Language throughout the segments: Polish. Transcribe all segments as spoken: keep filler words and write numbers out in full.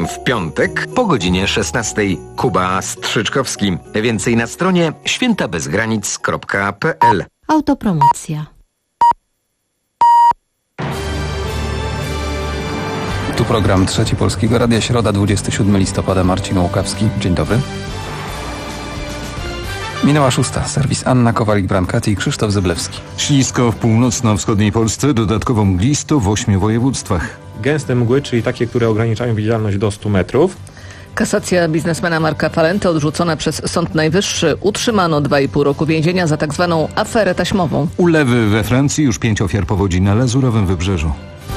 w piątek po godzinie szesnastej. Kuba Strzyczkowski. Więcej na stronie święta bez granic kropka p l. Autopromocja. Tu program Trzeci Polskiego Radia, środa, dwudziestego siódmego listopada. Marcin Łukawski. Dzień dobry. Minęła szósta. Serwis Anna Kowalik-Brancaty i Krzysztof Zyblewski. Ślisko w północno-wschodniej Polsce, dodatkowo mglisto w ośmiu województwach. Gęste mgły, czyli takie, które ograniczają widzialność do stu metrów. Kasacja biznesmena Marka Falenty odrzucona przez Sąd Najwyższy. Utrzymano dwa i pół roku więzienia za tak zwaną aferę taśmową. Ulewy we Francji, już pięć ofiar powodzi na Lazurowym Wybrzeżu.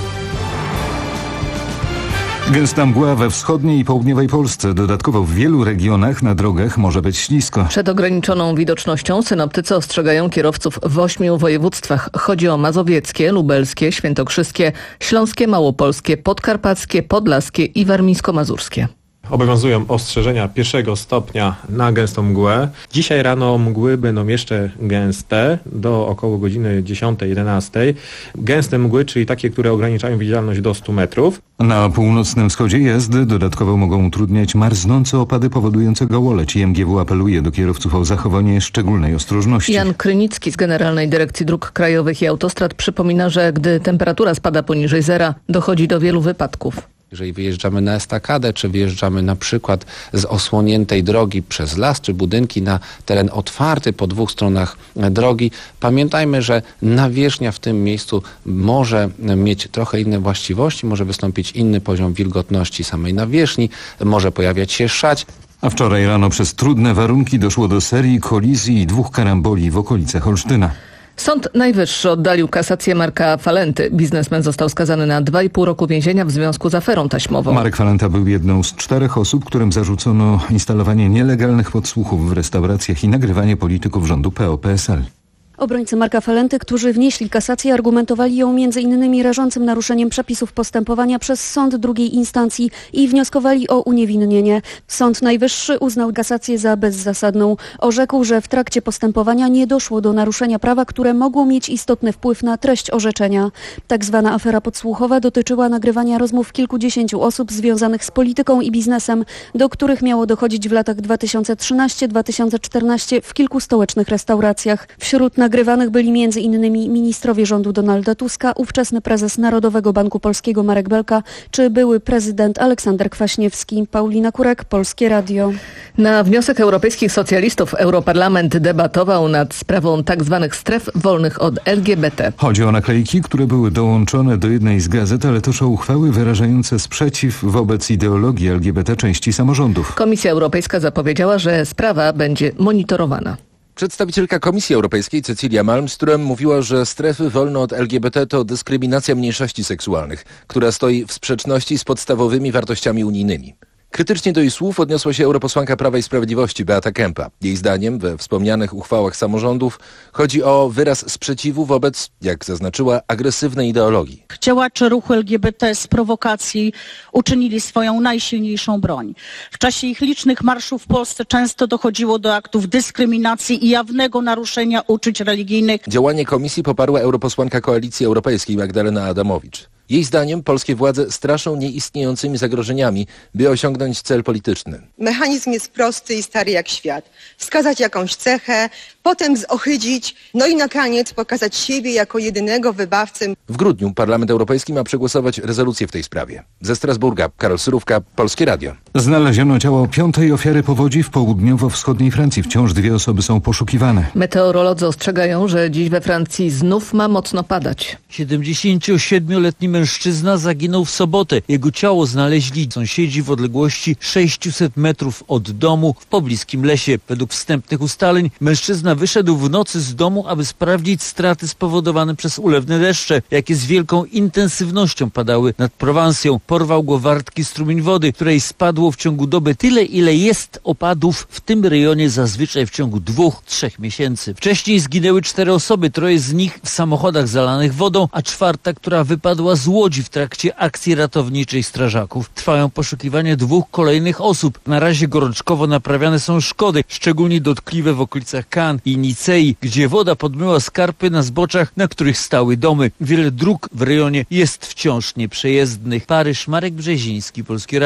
Gęsta mgła we wschodniej i południowej Polsce. Dodatkowo w wielu regionach na drogach może być ślisko. Przed ograniczoną widocznością synoptycy ostrzegają kierowców w ośmiu województwach. Chodzi o mazowieckie, lubelskie, świętokrzyskie, śląskie, małopolskie, podkarpackie, podlaskie i warmińsko-mazurskie. Obowiązują ostrzeżenia pierwszego stopnia na gęstą mgłę. Dzisiaj rano mgły będą jeszcze gęste do około godziny dziesiątej jedenastej. Gęste mgły, czyli takie, które ograniczają widzialność do stu metrów. Na północnym wschodzie jazdy dodatkowo mogą utrudniać marznące opady powodujące gołoleć. I M G W apeluje do kierowców o zachowanie szczególnej ostrożności. Jan Krynicki z Generalnej Dyrekcji Dróg Krajowych i Autostrad przypomina, że gdy temperatura spada poniżej zera, dochodzi do wielu wypadków. Jeżeli wyjeżdżamy na estakadę, czy wyjeżdżamy na przykład z osłoniętej drogi przez las, czy budynki na teren otwarty po dwóch stronach drogi, pamiętajmy, że nawierzchnia w tym miejscu może mieć trochę inne właściwości, może wystąpić inny poziom wilgotności samej nawierzchni, może pojawiać się szać. A wczoraj rano przez trudne warunki doszło do serii kolizji i dwóch karamboli w okolicach Olsztyna. Sąd Najwyższy oddalił kasację Marka Falenty. Biznesmen został skazany na dwa i pół roku więzienia w związku z aferą taśmową. Marek Falenta był jedną z czterech osób, którym zarzucono instalowanie nielegalnych podsłuchów w restauracjach i nagrywanie polityków rządu P O P S L. Obrońcy Marka Falenty, którzy wnieśli kasację, argumentowali ją między innymi rażącym naruszeniem przepisów postępowania przez sąd drugiej instancji i wnioskowali o uniewinnienie. Sąd Najwyższy uznał kasację za bezzasadną. Orzekł, że w trakcie postępowania nie doszło do naruszenia prawa, które mogło mieć istotny wpływ na treść orzeczenia. Tak zwana afera podsłuchowa dotyczyła nagrywania rozmów kilkudziesięciu osób związanych z polityką i biznesem, do których miało dochodzić w latach dwa tysiące trzynastym do dwa tysiące czternastego w kilku stołecznych restauracjach. Wśród nagrywanych byli między innymi ministrowie rządu Donalda Tuska, ówczesny prezes Narodowego Banku Polskiego Marek Belka czy były prezydent Aleksander Kwaśniewski. Paulina Kurek, Polskie Radio. Na wniosek europejskich socjalistów Europarlament debatował nad sprawą tak zwanych stref wolnych od L G B T. Chodzi o naklejki, które były dołączone do jednej z gazet, ale też o uchwały wyrażające sprzeciw wobec ideologii L G B T części samorządów. Komisja Europejska zapowiedziała, że sprawa będzie monitorowana. Przedstawicielka Komisji Europejskiej Cecilia Malmström mówiła, że strefy wolne od L G B T to dyskryminacja mniejszości seksualnych, która stoi w sprzeczności z podstawowymi wartościami unijnymi. Krytycznie do jej słów odniosła się europosłanka Prawa i Sprawiedliwości Beata Kempa. Jej zdaniem we wspomnianych uchwałach samorządów chodzi o wyraz sprzeciwu wobec, jak zaznaczyła, agresywnej ideologii. Działacze ruchu L G B T z prowokacji uczynili swoją najsilniejszą broń. W czasie ich licznych marszów w Polsce często dochodziło do aktów dyskryminacji i jawnego naruszenia uczuć religijnych. Działanie komisji poparła europosłanka Koalicji Europejskiej Magdalena Adamowicz. Jej zdaniem polskie władze straszą nieistniejącymi zagrożeniami, by osiągnąć cel polityczny. Mechanizm jest prosty i stary jak świat. Wskazać jakąś cechę, potem zohydzić, no i na koniec pokazać siebie jako jedynego wybawcę. W grudniu Parlament Europejski ma przegłosować rezolucję w tej sprawie. Ze Strasburga, Karol Surówka, Polskie Radio. Znaleziono ciało piątej ofiary powodzi w południowo-wschodniej Francji. Wciąż dwie osoby są poszukiwane. Meteorolodzy ostrzegają, że dziś we Francji znów ma mocno padać. siedemdziesięciosiedmioletni mężczyzna zaginął w sobotę. Jego ciało znaleźli sąsiedzi w odległości sześciuset metrów od domu w pobliskim lesie. Według wstępnych ustaleń mężczyzna wyszedł w nocy z domu, aby sprawdzić straty spowodowane przez ulewne deszcze, jakie z wielką intensywnością padały nad Prowansją. Porwał go wartki strumień wody, której spadło w ciągu doby tyle, ile jest opadów w tym rejonie zazwyczaj w ciągu dwóch, trzech miesięcy. Wcześniej zginęły cztery osoby, troje z nich w samochodach zalanych wodą, a czwarta, która wypadła z łodzi w trakcie akcji ratowniczej strażaków. Trwają poszukiwania dwóch kolejnych osób. Na razie gorączkowo naprawiane są szkody, szczególnie dotkliwe w okolicach Cannes i Nicei, gdzie woda podmyła skarpy na zboczach, na których stały domy. Wiele dróg w rejonie jest wciąż nieprzejezdnych. Paryż, Marek Brzeziński, Polskie Radio.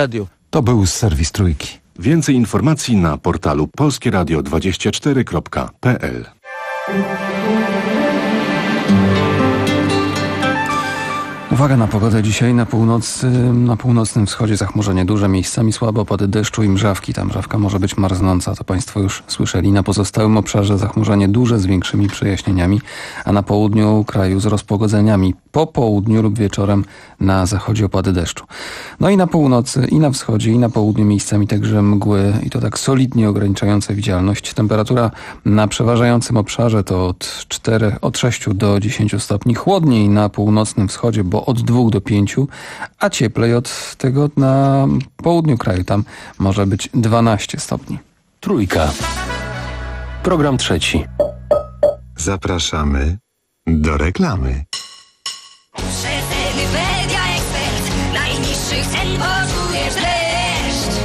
To był serwis Trójki. Więcej informacji na portalu polskieradio dwadzieścia cztery kropka p l. Uwaga na pogodę dzisiaj na północy, na północnym wschodzie zachmurzenie duże, miejscami słabe opady deszczu i mrzawki. Ta mrzawka może być marznąca, to Państwo już słyszeli. Na pozostałym obszarze zachmurzenie duże z większymi przejaśnieniami, a na południu kraju z rozpogodzeniami. Po południu lub wieczorem na zachodzie opady deszczu. No i na północy, i na wschodzie, i na południu miejscami także mgły i to tak solidnie ograniczające widzialność. Temperatura na przeważającym obszarze to od czterech, od sześciu do dziesięciu stopni. Chłodniej na północnym wschodzie, bo od dwóch do pięciu, a cieplej od tego na południu kraju. Tam może być dwanaście stopni. Trójka. Program trzeci. Zapraszamy do reklamy. Przeceny Media Expert. Najniższych cen poczujesz dreszcz.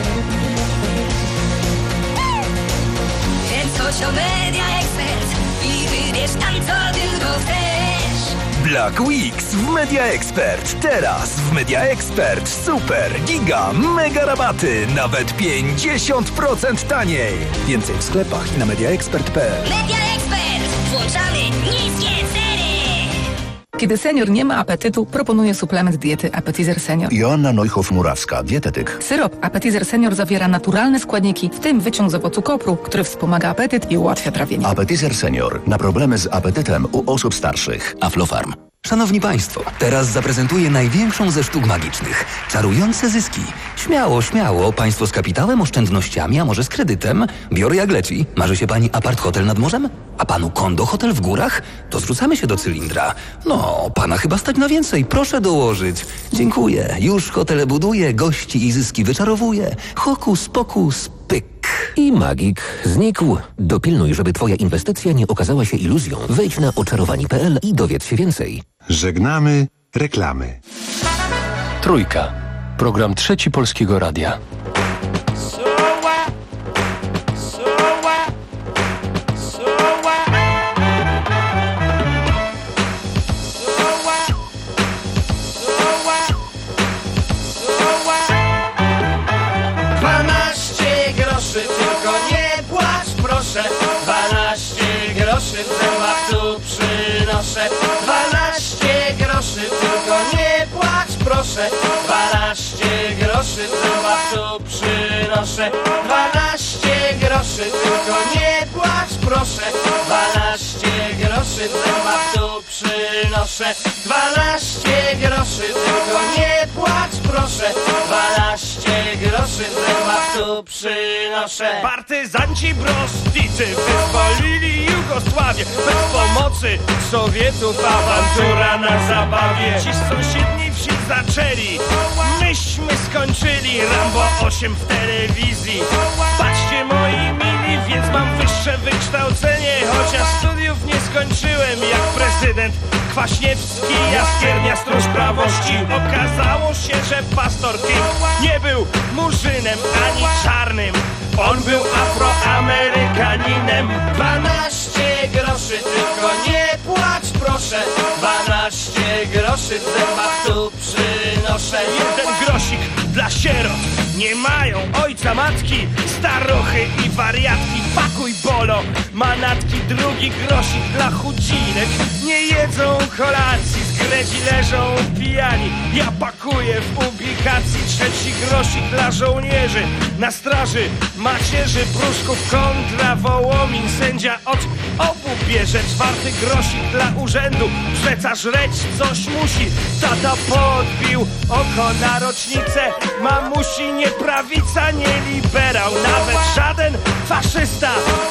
Kręć coś o Media Expert i wybierz tam co tylko chcesz. Black Weeks w Media Expert. Teraz w Media Expert super, giga, mega rabaty. Nawet pięćdziesiąt procent taniej. Więcej w sklepach i na mediaexpert kropka p l. Media Expert. Włączamy niskie ceny. Kiedy senior nie ma apetytu, proponuję suplement diety Appetizer Senior. Joanna Neuhoff-Murawska, dietetyk. Syrop Appetizer Senior zawiera naturalne składniki, w tym wyciąg z owocu kopru, który wspomaga apetyt i ułatwia trawienie. Appetizer Senior. Na problemy z apetytem u osób starszych. Aflofarm. Szanowni Państwo, teraz zaprezentuję największą ze sztuk magicznych. Czarujące zyski. Śmiało, śmiało. Państwo z kapitałem, oszczędnościami, a może z kredytem? Biorę jak leci. Marzy się Pani apart-hotel nad morzem? A Panu kondo-hotel w górach? To zwrócamy się do cylindra. No, Pana chyba stać na więcej. Proszę dołożyć. Dziękuję. Już hotele buduję, gości i zyski wyczarowuję. Hokus pokus pyk. I magik znikł. Dopilnuj, żeby Twoja inwestycja nie okazała się iluzją. Wejdź na oczarowani kropka p l i dowiedz się więcej. Żegnamy reklamy. Trójka. Program trzeci Polskiego Radia. dwanaście groszy, tylko nie płacz proszę. dwanaście groszy w zębach tu przynoszę. dwanaście groszy, tylko nie płacz proszę. dwanaście groszy w zębach tu przynoszę. dwanaście groszy, tylko nie płacz proszę. dwanaście groszy w zębach tu przynoszę. dwanaście groszy, tylko nie płacz proszę. dwanaście groszy w zębach tu przynoszę. Partyzanci brosznicy wyzwolili Jugosławię. Bez pomocy Sowietów awantura na zabawie. Ci z sąsiedniej wsi zaczęli, myśmy skończyli Rambo osiem w telewizji. Patrzcie moi mili, więc mam wyższe wykształcenie, chociaż studiów nie skończyłem jak prezydent Kwaśniewski, Jaskiernia, stróż prawości. Okazało się, że pastor King nie był murzynem ani czarnym. On był afroamerykaninem. dwanaście groszy, tylko nie płacz proszę. dwanaście groszy w zębach tu przynoszę. Jeden grosik dla sierot. Nie mają ojca, matki, starochy i wariatki. Pakuj bolo, manatki. Drugi grosik dla chudzinek. Nie jedzą kolacji, z gredzi leżą pijani. Ja pakuję w ubikacji. Trzeci grosik dla żołnierzy na straży macierzy Pruszków kontra Wołomin. Sędzia od obu bierze. Czwarty grosik dla urzędu. Przeca żreć coś musi. Tata podbił oko na rocznicę mamusi. Nie prawica, nie liberał, nawet żaden faszysta.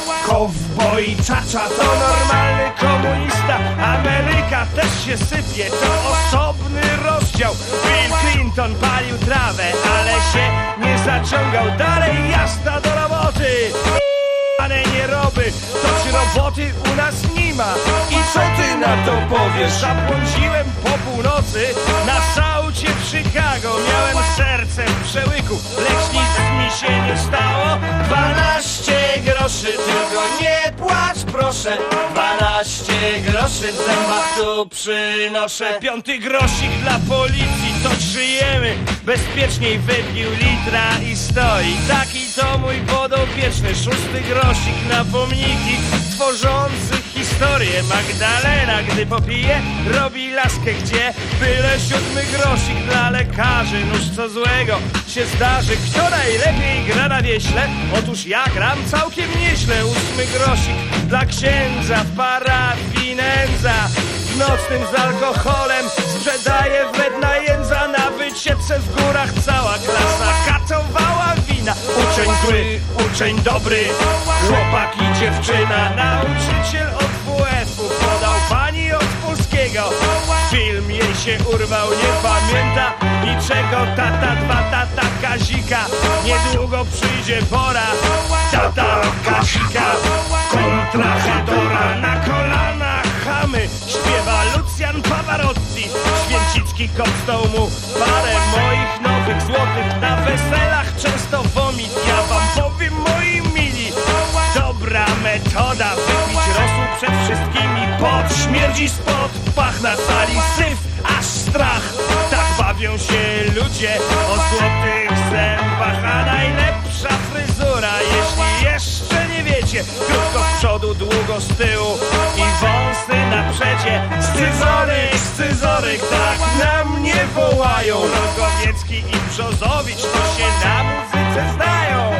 Kowboj czacza to normalny komunista. Ameryka też się sypie, to osobny rozdział. Bill Clinton palił trawę, ale się nie zaciągał. Dalej jazda do roboty. Ale nie roby, toć roboty u nas nie ma. I co ty na to powiesz? Zabłądziłem po północy na saucie w Chicago. Miałem serce w przełyku, lecz nic mi się nie stało. dwanaście groszy, tylko nie płacz proszę. dwanaście dwanaście groszy w zębach tu przynoszę. Piąty grosik dla policji, to żyjemy bezpieczniej, wypił litra i stoi. Taki to mój podopieczny. Szósty grosik na pomniki tworzących historię. Magdalena, gdy popije, robi laskę, gdzie byle siódmy grosik dla lekarzy. Nóż co złego się zdarzy. Kto najlepiej gra na wieśle? Otóż ja gram całkiem nieźle. Ósmy grosik dla księdza w parafii nędza. W nocnym z alkoholem sprzedaje wled na jędza. Na wycieczce w górach cała klasa katowała wina. Uczeń zły, uczeń dobry, chłopak i dziewczyna. Nauczyciel od W F-u podał pani od polskiego. Film jej się urwał, nie pamięta niczego. Tata, dwa tata Kazika, niedługo przyjdzie pora. Tata Kazika kontra Hedora. Na kolanach chamy śpiewa Lucjan Pavarotti. Święcicki kopstał mu parę moich nowych złotych. Na weselach często vomit. Ja wam powiem, moi mili, dobra metoda wypić rosół przed wszystkimi. Pot śmierdzi spod pach, na sali syf, aż strach. Tak bawią się ludzie o złotych zębach. A najlepsza fryzura, jeśli jeszcze nie wiecie, krótko z przodu, długo z tyłu i wąsy na przecie. Scyzoryk, scyzoryk, tak na mnie wołają. Rogowiecki i Brzozowicz to się na muzyce znają.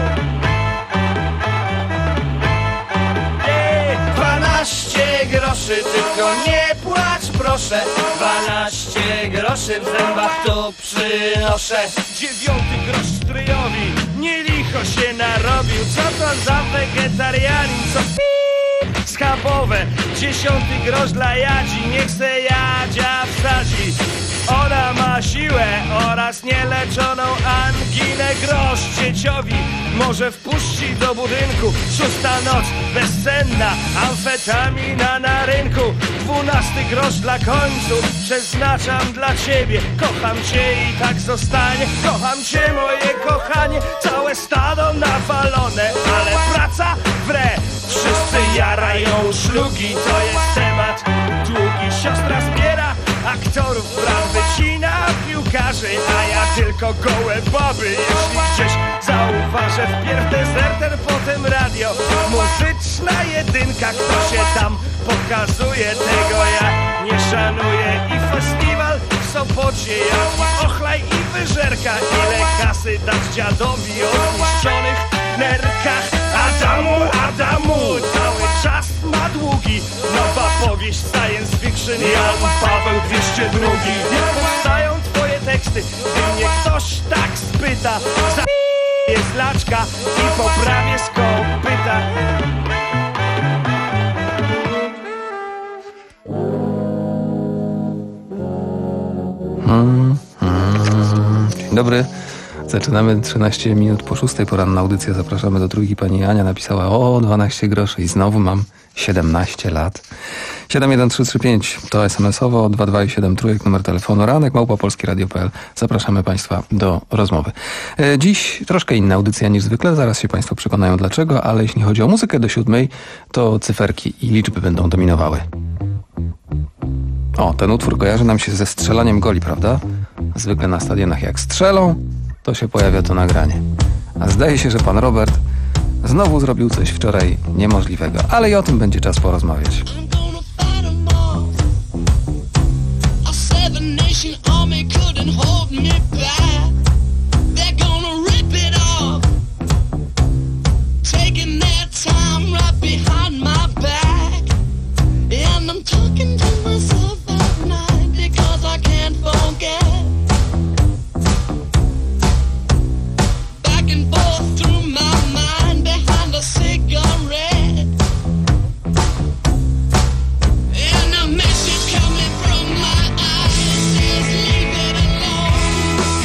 dwanaście groszy, tylko nie płacz proszę. dwanaście groszy w zębach tu przynoszę. Dziewiąty grosz stryjowi, nie licho się narobił. Co to za wegetarianin, co pi- schabowe. Dziesiąty grosz dla Jadzi, niech se Jadzia wsadzi. Ona ma siłę oraz nieleczoną anginę. Grosz dzieciowi może wpuści do budynku. Szósta noc bezsenna, amfetamina na rynku. Dwunasty grosz dla końców przeznaczam dla ciebie. Kocham cię i tak zostanie. Kocham cię, moje kochanie. Całe stado nawalone, ale praca wre. Wszyscy jarają szlugi, to jest temat długi. Siostra zbiera aktorów, brat wycina piłkarzy, a ja tylko gołe baby. Jeśli gdzieś zauważę wpierw dezerter, potem radio, muzyczna jedynka. Kto się tam pokazuje, tego ja nie szanuję. I festiwal w Sopocie, jak ochlaj i wyżerka. Ile kasy dać dziadowi o zniszczonych nerkach. Adamu, Adamu, cały czas ma długi. Nowa powieść science fiction, Jan Paweł dwieście dwa. Nie powstają twoje teksty, gdy mnie ktoś tak spyta. Za jest laczka i poprawię z kopyta. Hmm, hmm. Dzień dobry. Zaczynamy trzynaście minut po szóstej. Poranna audycja. Zapraszamy do trójki. Pani Ania napisała o dwanaście groszy i znowu mam siedemnaście lat. siedem jeden trzy trzy pięć to es em es owo, dwa dwa i siedem trójek numer telefonu, ranek małpa polskie radio kropka pe el. Zapraszamy Państwa do rozmowy. E, dziś troszkę inna audycja niż zwykle, zaraz się Państwo przekonają dlaczego, ale jeśli chodzi o muzykę do siódmej, to cyferki i liczby będą dominowały. O, ten utwór kojarzy nam się ze strzelaniem goli, prawda? Zwykle na stadionach jak strzelą, to się pojawia to nagranie. A zdaje się, że pan Robert znowu zrobił coś wczoraj niemożliwego, ale i o tym będzie czas porozmawiać. And a message coming from my eyes says leave it alone.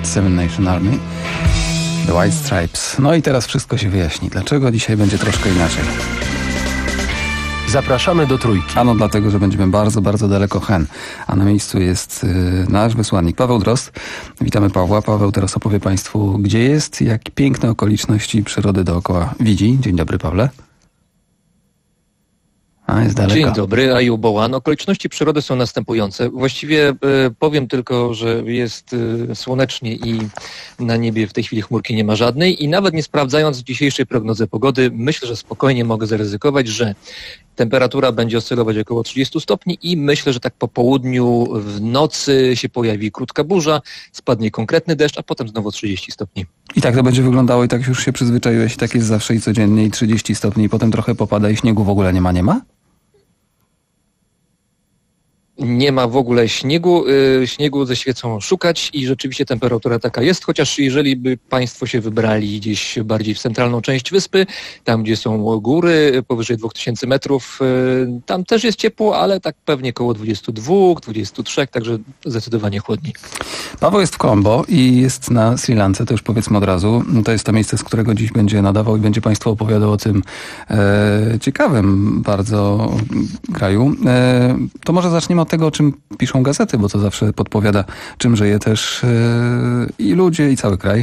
Seven Nation Army, The White Stripes. No i teraz wszystko się wyjaśni. Dlaczego dzisiaj będzie troszkę inaczej? Zapraszamy do Trójki. Ano dlatego, że będziemy bardzo, bardzo daleko hen. A na miejscu jest y, nasz wysłannik Paweł Drozd. Witamy Pawła. Paweł teraz opowie Państwu, gdzie jest, jak piękne okoliczności przyrody dookoła widzi. Dzień dobry, Pawle. A, jest daleko. Dzień dobry, Ajubołan. Okoliczności przyrody są następujące. Właściwie e, powiem tylko, że jest e, słonecznie i na niebie w tej chwili chmurki nie ma żadnej i nawet nie sprawdzając dzisiejszej prognozy pogody, myślę, że spokojnie mogę zaryzykować, że temperatura będzie oscylować około trzydzieści stopni i myślę, że tak po południu w nocy się pojawi krótka burza, spadnie konkretny deszcz, a potem znowu trzydzieści stopni. I tak to będzie wyglądało i tak już się przyzwyczaiłeś, tak jest zawsze i codziennie i trzydzieści stopni i potem trochę popada i śniegu w ogóle nie ma, nie ma? Nie ma w ogóle śniegu, yy, śniegu ze świecą szukać i rzeczywiście temperatura taka jest, chociaż jeżeli by Państwo się wybrali gdzieś bardziej w centralną część wyspy, tam gdzie są góry powyżej dwa tysiące metrów, yy, tam też jest ciepło, ale tak pewnie koło dwadzieścia dwa, dwadzieścia trzy, także zdecydowanie chłodniej. Paweł jest w Colombo i jest na Sri Lance, to już powiedzmy od razu. To jest to miejsce, z którego dziś będzie nadawał i będzie Państwu opowiadał o tym e, ciekawym bardzo kraju. E, to może zaczniemy od tego, o czym piszą gazety, bo to zawsze podpowiada, czym żyje też yy, i ludzie, i cały kraj.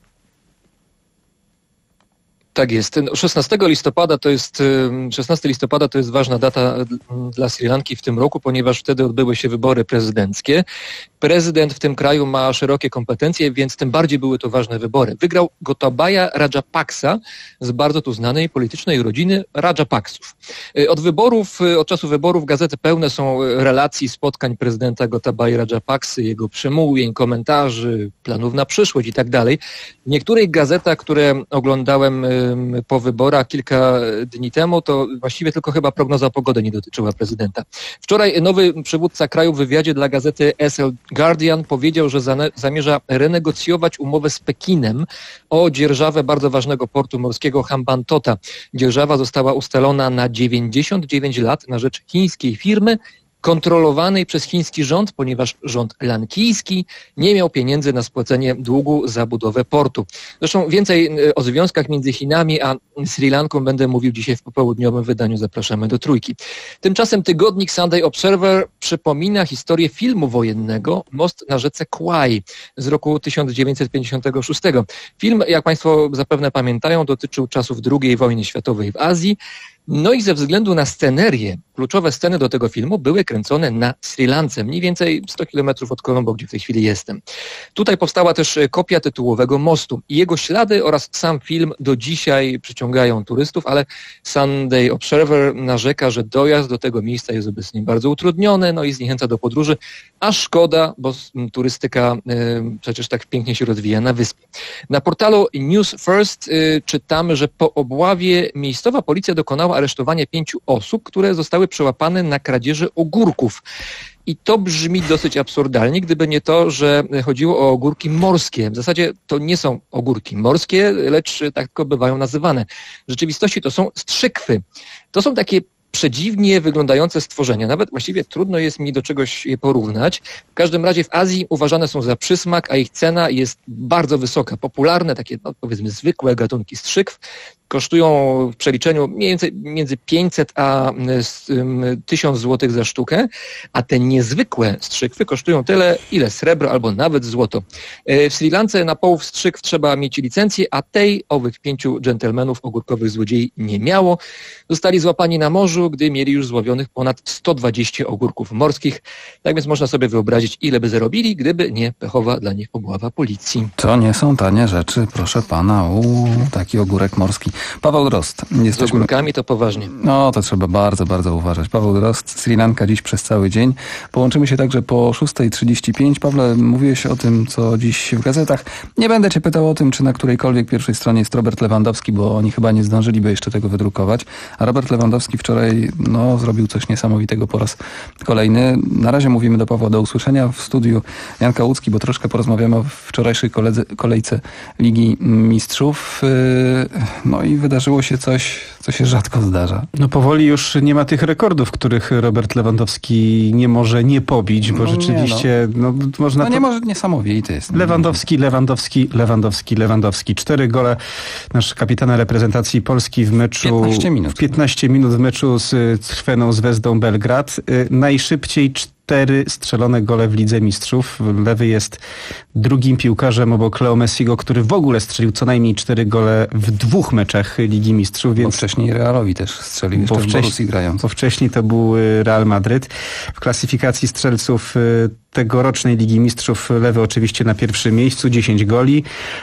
Tak jest. szesnastego listopada to jest, szesnastego listopada to jest ważna data dla Sri Lanki w tym roku, ponieważ wtedy odbyły się wybory prezydenckie. Prezydent w tym kraju ma szerokie kompetencje, więc tym bardziej były to ważne wybory. Wygrał Gotabaya Rajapaksa z bardzo tu znanej politycznej rodziny Rajapaksów. Od wyborów, od czasu wyborów gazety pełne są relacji, spotkań prezydenta Gotabaya Rajapaksy, jego przemówień, komentarzy, planów na przyszłość i tak dalej. W niektórych gazetach, które oglądałem po wyborach kilka dni temu, to właściwie tylko chyba prognoza pogody nie dotyczyła prezydenta. Wczoraj nowy przywódca kraju w wywiadzie dla gazety S L Guardian powiedział, że zamierza renegocjować umowę z Pekinem o dzierżawę bardzo ważnego portu morskiego Hambantota. Dzierżawa została ustalona na dziewięćdziesiąt dziewięć lat na rzecz chińskiej firmy, kontrolowanej przez chiński rząd, ponieważ rząd lankijski nie miał pieniędzy na spłacenie długu za budowę portu. Zresztą więcej o związkach między Chinami a Sri Lanką będę mówił dzisiaj w popołudniowym wydaniu. Zapraszamy do Trójki. Tymczasem tygodnik Sunday Observer przypomina historię filmu wojennego Most na rzece Kwai z roku tysiąc dziewięćset pięćdziesiątego szóstego. Film, jak Państwo zapewne pamiętają, dotyczył czasów drugiej wojny światowej w Azji. No i ze względu na scenerię, kluczowe sceny do tego filmu były kręcone na Sri Lance, mniej więcej sto kilometrów od Colombo, gdzie w tej chwili jestem. Tutaj powstała też kopia tytułowego mostu i jego ślady oraz sam film do dzisiaj przyciągają turystów, ale Sunday Observer narzeka, że dojazd do tego miejsca jest obecnie bardzo utrudniony, no i zniechęca do podróży, a szkoda, bo turystyka y, przecież tak pięknie się rozwija na wyspie. Na portalu News First y, czytamy, że po obławie miejscowa policja dokonała aresztowania pięciu osób, które zostały przełapane na kradzieży ogórków. I to brzmi dosyć absurdalnie, gdyby nie to, że chodziło o ogórki morskie. W zasadzie to nie są ogórki morskie, lecz tak tylko bywają nazywane. W rzeczywistości to są strzykwy. To są takie przedziwnie wyglądające stworzenia. Nawet właściwie trudno jest mi do czegoś je porównać. W każdym razie w Azji uważane są za przysmak, a ich cena jest bardzo wysoka. Popularne, takie no, powiedzmy zwykłe gatunki strzykw kosztują w przeliczeniu mniej więcej między pięćset a tysiąc złotych za sztukę, a te niezwykłe strzykwy kosztują tyle, ile srebro albo nawet złoto. W Sri Lance na połów strzyków trzeba mieć licencję, a tej owych pięciu dżentelmenów ogórkowych złodziei nie miało. Zostali złapani na morzu, gdy mieli już złowionych ponad sto dwadzieścia ogórków morskich. Tak więc można sobie wyobrazić, ile by zarobili, gdyby nie pechowa dla nich obława policji. To nie są tanie rzeczy, proszę pana. Uuu, taki ogórek morski. Paweł Drozd. Jesteśmy... Z ogórkami to poważnie. No, to trzeba bardzo, bardzo uważać. Paweł Drozd, Sri Lanka dziś przez cały dzień. Połączymy się także po szósta trzydzieści pięć. Pawle, mówiłeś o tym, co dziś w gazetach. Nie będę cię pytał o tym, czy na którejkolwiek pierwszej stronie jest Robert Lewandowski, bo oni chyba nie zdążyliby jeszcze tego wydrukować. A Robert Lewandowski wczoraj, no, zrobił coś niesamowitego po raz kolejny. Na razie mówimy do Pawła do usłyszenia w studiu Janka Łódzki, bo troszkę porozmawiamy o wczorajszej koledze, kolejce Ligi Mistrzów. No i i wydarzyło się coś, co się rzadko zdarza. No powoli już nie ma tych rekordów, których Robert Lewandowski nie może nie pobić, bo no rzeczywiście nie, no. no, można... No to... nie może, niesamowity jest. Lewandowski, Lewandowski, Lewandowski, Lewandowski. Cztery gole nasz kapitana reprezentacji Polski w meczu... piętnaście minut. piętnaście minut w meczu z Crweną Zvezdą Belgrad. Najszybciej cztery strzelone gole w Lidze Mistrzów. Lewy jest drugim piłkarzem obok Leo Messiego, który w ogóle strzelił co najmniej cztery gole w dwóch meczach Ligi Mistrzów. Więc... Bo wcześniej Realowi też strzelił, jeszcze bo w Borussii grając. Bo wcześniej to był Real Madryt. W klasyfikacji strzelców tegorocznej Ligi Mistrzów Lewy oczywiście na pierwszym miejscu, dziesięć goli.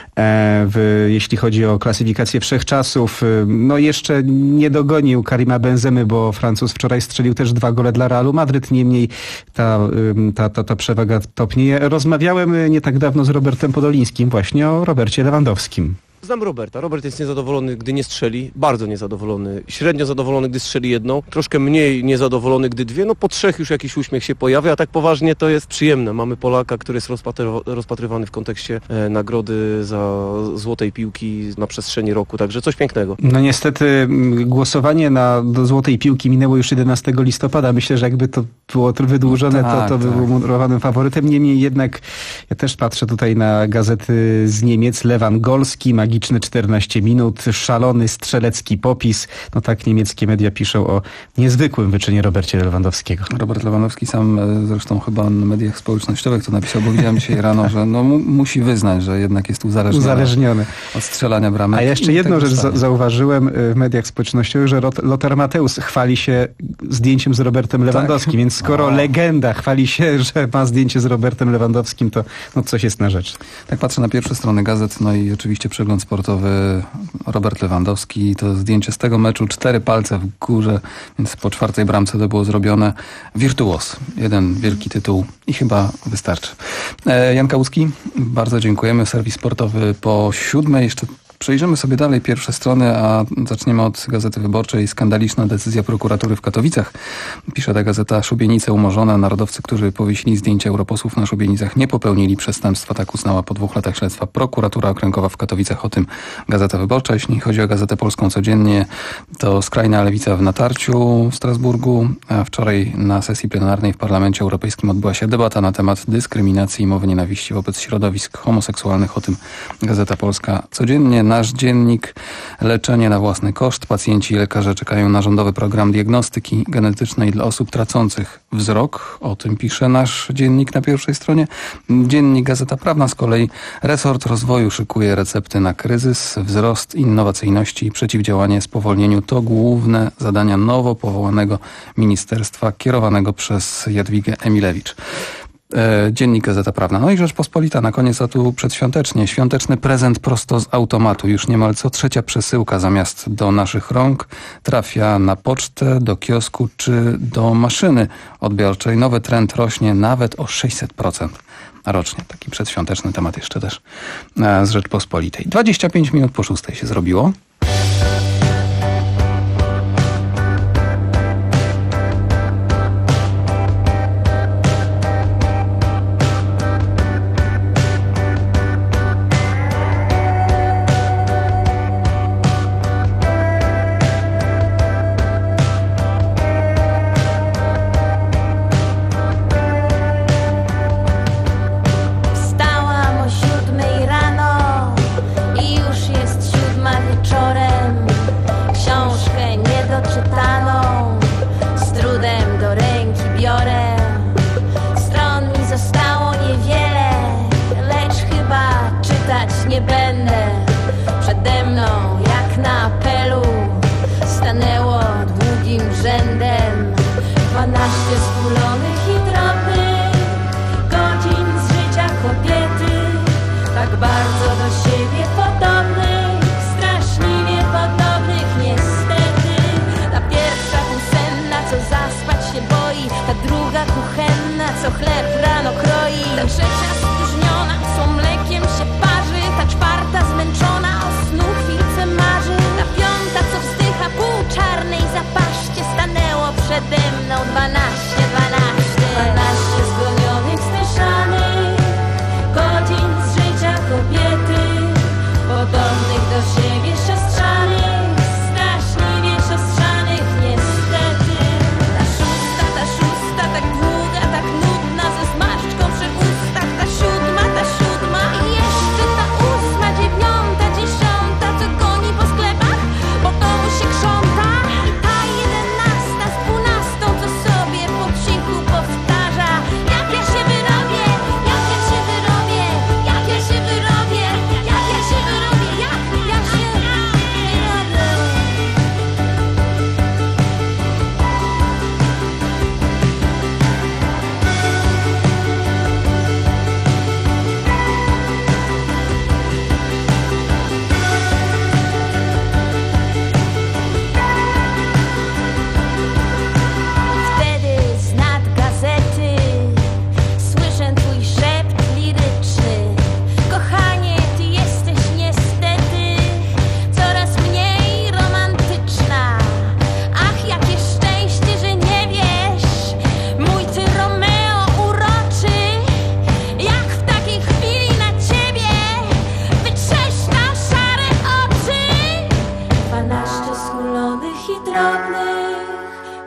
W, jeśli chodzi o klasyfikację wszechczasów, no jeszcze nie dogonił Karima Benzemy, bo Francuz wczoraj strzelił też dwa gole dla Realu Madryt. Niemniej ta, ta, ta, ta przewaga topnieje. Rozmawiałem nie tak dawno z Robertem Podolińskim właśnie o Robercie Lewandowskim. Znam Roberta. Robert jest niezadowolony, gdy nie strzeli. Bardzo niezadowolony. Średnio zadowolony, gdy strzeli jedną. Troszkę mniej niezadowolony, gdy dwie. No po trzech już jakiś uśmiech się pojawia, a tak poważnie to jest przyjemne. Mamy Polaka, który jest rozpatrywa- rozpatrywany w kontekście e, nagrody za złotej piłki na przestrzeni roku. Także coś pięknego. No niestety głosowanie na do złotej piłki minęło już jedenastego listopada. Myślę, że jakby to było wydłużone, no tak, to, to by tak. było murowanym faworytem. Niemniej jednak ja też patrzę tutaj na gazety z Niemiec. Lewandowski, magiczny czternaście minut, szalony strzelecki popis. No tak niemieckie media piszą o niezwykłym wyczynie Robercie Lewandowskiego. Robert Lewandowski sam zresztą chyba na mediach społecznościowych to napisał, bo widziałem dzisiaj rano, że no, mu, musi wyznać, że jednak jest uzależniony, uzależniony. od strzelania bramek. A jeszcze jedną rzecz za- zauważyłem w mediach społecznościowych, że Lothar Matthäus chwali się zdjęciem z Robertem Lewandowskim, tak? Więc skoro o. legenda chwali się, że ma zdjęcie z Robertem Lewandowskim, to no, coś jest na rzecz. Tak patrzę na pierwsze strony gazet, no i oczywiście przegląd sportowy Robert Lewandowski. To zdjęcie z tego meczu, cztery palce w górze, więc po czwartej bramce to było zrobione. Wirtuos. Jeden wielki tytuł i chyba wystarczy. E, Jan Kałuski, bardzo dziękujemy. Serwis sportowy po siódmej. Jeszcze przejrzymy sobie dalej pierwsze strony, a zaczniemy od Gazety Wyborczej. Skandaliczna decyzja prokuratury w Katowicach. Pisze ta gazeta: szubienice umorzone. Narodowcy, którzy powiesili zdjęcia europosłów na szubienicach, nie popełnili przestępstwa. Tak uznała po dwóch latach śledztwa prokuratura okręgowa w Katowicach. O tym Gazeta Wyborcza. Jeśli chodzi o Gazetę Polską Codziennie, to skrajna lewica w natarciu w Strasburgu. A wczoraj na sesji plenarnej w Parlamencie Europejskim odbyła się debata na temat dyskryminacji i mowy nienawiści wobec środowisk homoseksualnych. O tym Gazeta Polska Codziennie. Nasz Dziennik. Leczenie na własny koszt. Pacjenci i lekarze czekają na rządowy program diagnostyki genetycznej dla osób tracących wzrok. O tym pisze Nasz Dziennik na pierwszej stronie. Dziennik Gazeta Prawna z kolei. Resort rozwoju szykuje recepty na kryzys. Wzrost innowacyjności i przeciwdziałanie spowolnieniu to główne zadania nowo powołanego ministerstwa kierowanego przez Jadwigę Emilewicz. Dziennik Gazeta Prawna. No i Rzeczpospolita na koniec, a tu przedświątecznie. Świąteczny prezent prosto z automatu. Już niemal co trzecia przesyłka zamiast do naszych rąk trafia na pocztę, do kiosku czy do maszyny odbiorczej. Nowy trend rośnie nawet o sześćset procent rocznie. Taki przedświąteczny temat jeszcze też z Rzeczpospolitej. dwadzieścia pięć minut po szóstej się zrobiło. Podobnych do siebie siostrzanych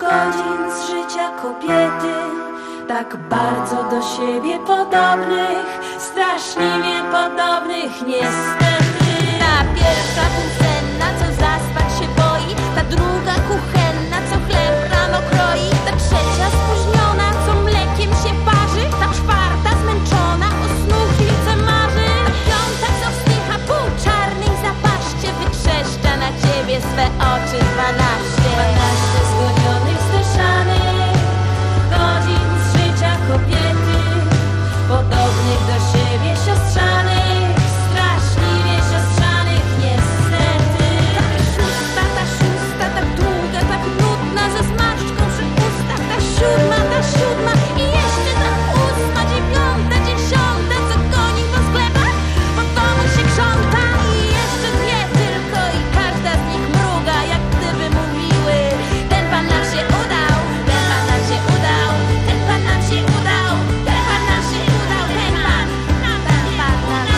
godzin z życia kobiety, tak bardzo do siebie podobnych, straszliwie podobnych niestety. Ta pierwsza półsenna, co zaspać się boi, ta druga kuchenna, co chleb rano kroi, ta trzecia spóźniona, co mlekiem się parzy, ta czwarta zmęczona, o snu chwilce marzy, ta piąta, co wzdycha pół czarnej zapaszcie, wykrzeszcza na ciebie swe oczy dwanaście. Dwanaście zgonionych, zdeszanych godzin z życia kobiety, podobnych do siebie siostrzanych, straszliwie siostrzanych niestety. Ta szósta, ta szósta, tak długa, tak nudna, ze zmarszczką przy ustach, ta siódma, ta siódma i jeszcze ta ósma, dziewiąta, dziesiąta, co goni po sklepach, po domu się krząta i jeszcze dwie tylko i każda z nich mruga, jak gdyby mówiły: ten pan nam się udał, ten pan nam się udał, ten pan nam się udał, ten pan nam się udał, ten pan, ten pan nam się udał.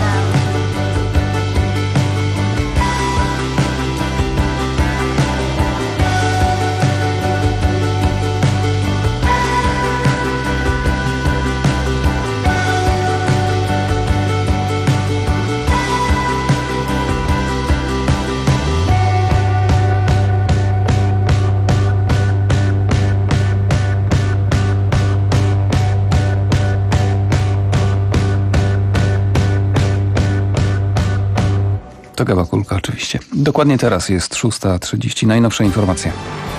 To Gaba Kulka oczywiście. Dokładnie teraz jest szósta trzydzieści. Najnowsze informacje.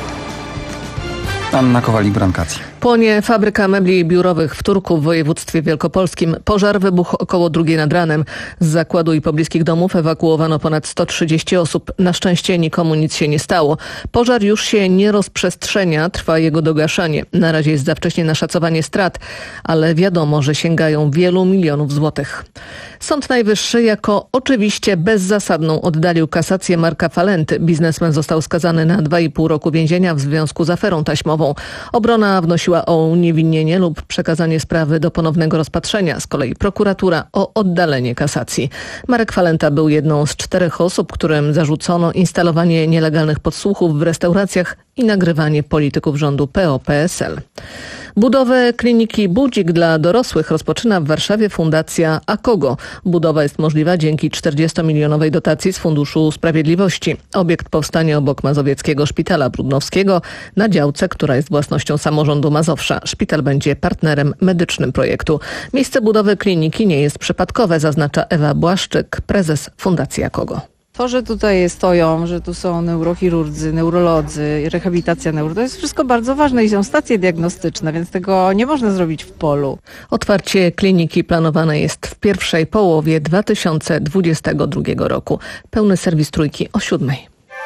Anna Kowalik-Brancaci. Płonie fabryka mebli biurowych w Turku w województwie wielkopolskim. Pożar wybuchł około drugiej nad ranem. Z zakładu i pobliskich domów ewakuowano ponad sto trzydzieści osób. Na szczęście nikomu nic się nie stało. Pożar już się nie rozprzestrzenia, trwa jego dogaszanie. Na razie jest za wcześnie na szacowanie strat, ale wiadomo, że sięgają wielu milionów złotych. Sąd Najwyższy jako oczywiście bezzasadną oddalił kasację Marka Falenty. Biznesmen został skazany na dwa i pół roku więzienia w związku z aferą taśmową. Obrona wnosiła o uniewinnienie lub przekazanie sprawy do ponownego rozpatrzenia. Z kolei prokuratura o oddalenie kasacji. Marek Falenta był jedną z czterech osób, którym zarzucono instalowanie nielegalnych podsłuchów w restauracjach i nagrywanie polityków rządu P O P S L. Budowę kliniki Budzik dla dorosłych rozpoczyna w Warszawie Fundacja Akogo. Budowa jest możliwa dzięki czterdziestomilionowej dotacji z Funduszu Sprawiedliwości. Obiekt powstanie obok Mazowieckiego Szpitala Brudnowskiego na działce, która jest własnością samorządu Mazowsza. Szpital będzie partnerem medycznym projektu. Miejsce budowy kliniki nie jest przypadkowe, zaznacza Ewa Błaszczyk, prezes Fundacji Akogo. To, że tutaj stoją, że tu są neurochirurdzy, neurolodzy, rehabilitacja neuro, to jest wszystko bardzo ważne i są stacje diagnostyczne, więc tego nie można zrobić w polu. Otwarcie kliniki planowane jest w pierwszej połowie dwa tysiące dwudziestego drugiego roku. Pełny serwis Trójki o siódmej.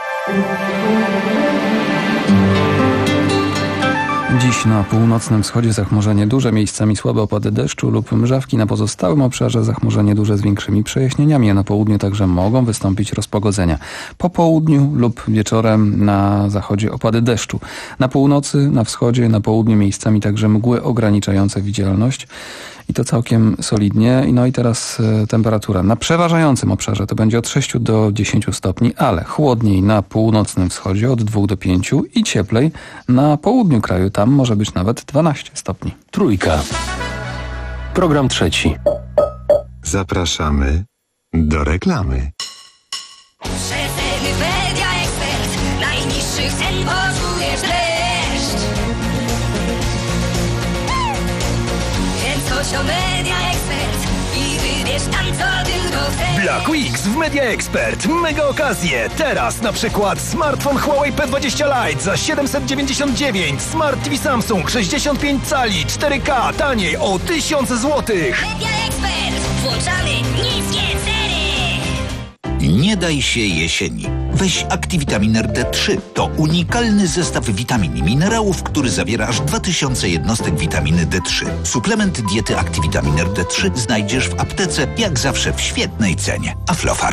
Dziś na północnym wschodzie zachmurzenie duże, miejscami słabe opady deszczu lub mrzawki. Na pozostałym obszarze zachmurzenie duże z większymi przejaśnieniami, a na południu także mogą wystąpić rozpogodzenia. Po południu lub wieczorem na zachodzie opady deszczu. Na północy, na wschodzie, na południu miejscami także mgły ograniczające widzialność. I to całkiem solidnie. No i teraz e, temperatura. Na przeważającym obszarze to będzie od sześciu do dziesięciu stopni, ale chłodniej na północnym wschodzie od dwóch do pięciu i cieplej na południu kraju. Tam może być nawet dwanaście stopni. Trójka. Program trzeci. Zapraszamy do reklamy. Przeceny Media Expert. Najniższych cen poczujesz dreszcz. Więc chodź o Media Expert i wybierz tam, co tylko chcesz. Black Weeks w Media Expert. Mega okazje. Teraz na przykład smartfon Huawei P dwadzieścia Lite za siedemset dziewięćdziesiąt dziewięć. Smart T V Samsung sześćdziesiąt pięć cali cztery K taniej o tysiąc złotych. Media Expert. Włączamy niskie ceny. Nie daj się jesieni. Weź Activitamin D trzy. To unikalny zestaw witamin i minerałów, który zawiera aż dwa tysiące jednostek witaminy D trzy. Suplement diety Activitamin D trzy znajdziesz w aptece, jak zawsze w świetnej cenie. Aflofarm.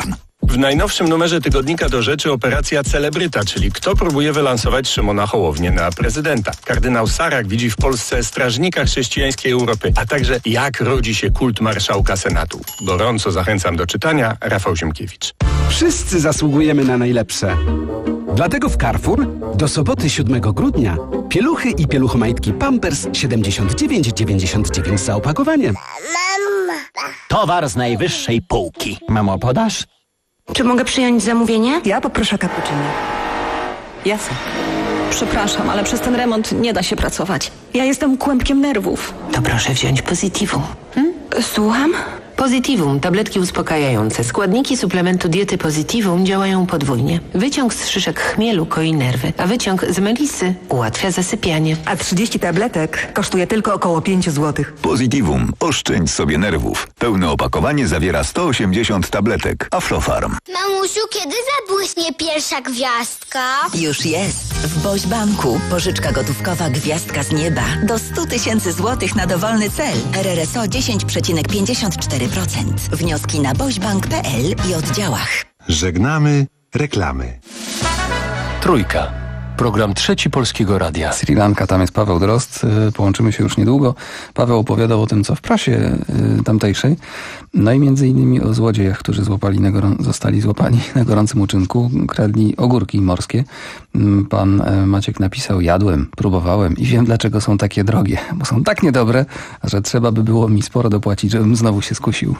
W najnowszym numerze tygodnika do rzeczy operacja Celebryta, czyli kto próbuje wylansować Szymona Hołownię na prezydenta. Kardynał Sarak widzi w Polsce strażnika chrześcijańskiej Europy, a także jak rodzi się kult marszałka Senatu. Gorąco zachęcam do czytania. Rafał Ziemkiewicz. Wszyscy zasługujemy na najlepsze. Dlatego w Carrefour do soboty siódmego grudnia pieluchy i pieluchomajtki Pampers siedemdziesiąt dziewięć dziewięćdziesiąt dziewięć za opakowanie. Towar z najwyższej półki. Mamo, podasz? Czy mogę przyjąć zamówienie? Ja poproszę cappuccino. Jasne. Przepraszam, ale przez ten remont nie da się pracować. Ja jestem kłębkiem nerwów. To proszę wziąć Positivum. Hmm? Słucham? Positivum, tabletki uspokajające. Składniki suplementu diety Positivum działają podwójnie. Wyciąg z szyszek chmielu koi nerwy, a wyciąg z melisy ułatwia zasypianie. A trzydzieści tabletek kosztuje tylko około pięć złotych. Positivum. Oszczędź sobie nerwów. Pełne opakowanie zawiera sto osiemdziesiąt tabletek. Aflofarm. Mamusiu, kiedy zabłyśnie pierwsza gwiazdka? Już jest. W Boś Banku. Pożyczka gotówkowa Gwiazdka z nieba. Do stu tysięcy złotych na dowolny cel. R R S O dziesięć przecinek pięćdziesiąt cztery procent. Wnioski na bośbank kropka p l i oddziałach. Żegnamy reklamy. Trójka. Program Trzeci Polskiego Radia. Sri Lanka, tam jest Paweł Drozd. Połączymy się już niedługo. Paweł opowiadał o tym, co w prasie tamtejszej. No i między innymi o złodziejach, którzy złapali na gorą- zostali złapani na gorącym uczynku. Kradli ogórki morskie. Pan Maciek napisał: jadłem, próbowałem i wiem, dlaczego są takie drogie. Bo są tak niedobre, że trzeba by było mi sporo dopłacić, żebym znowu się skusił.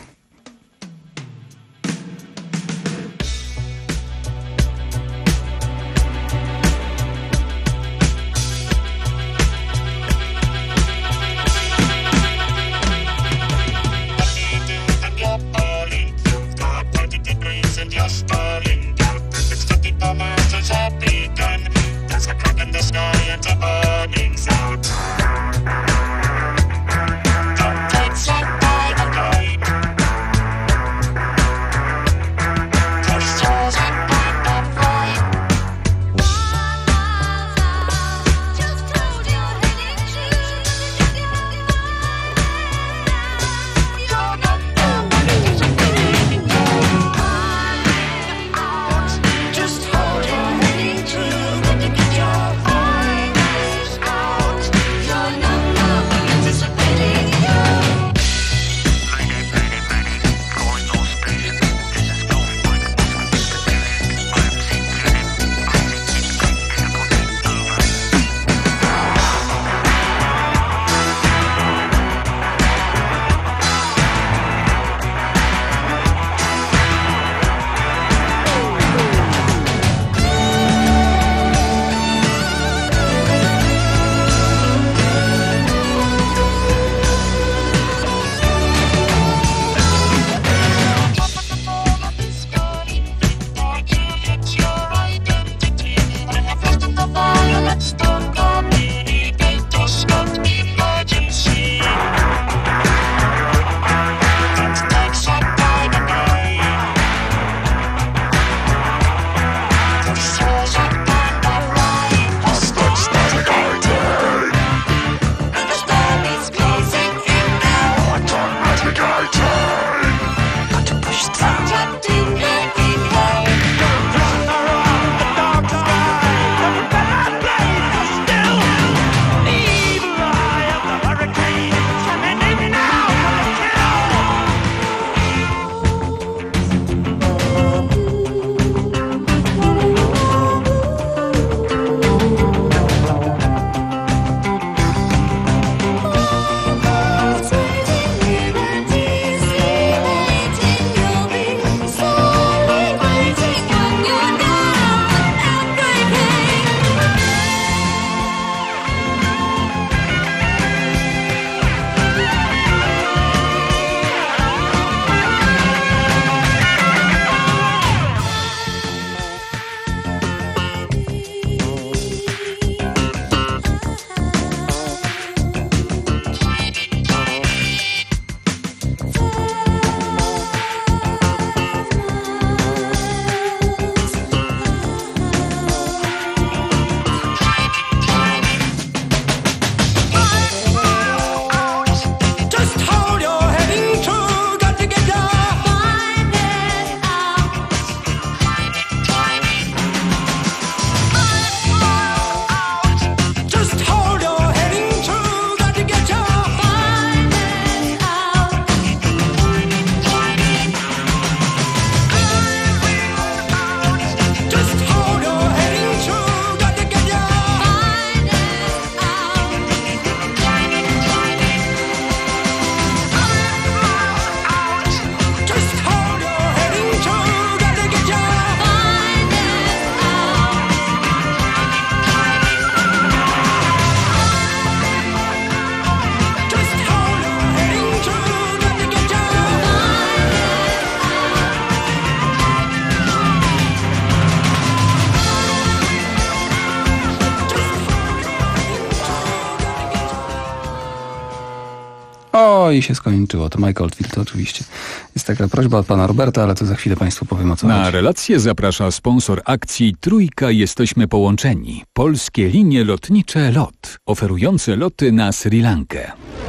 O, i się skończyło. To Mike Oldfield oczywiście. Jest taka prośba od pana Roberta, ale to za chwilę państwu powiem, o co Na chodzi. relację zaprasza sponsor akcji Trójka Jesteśmy Połączeni. Polskie linie lotnicze LOT, oferujące loty na Sri Lankę.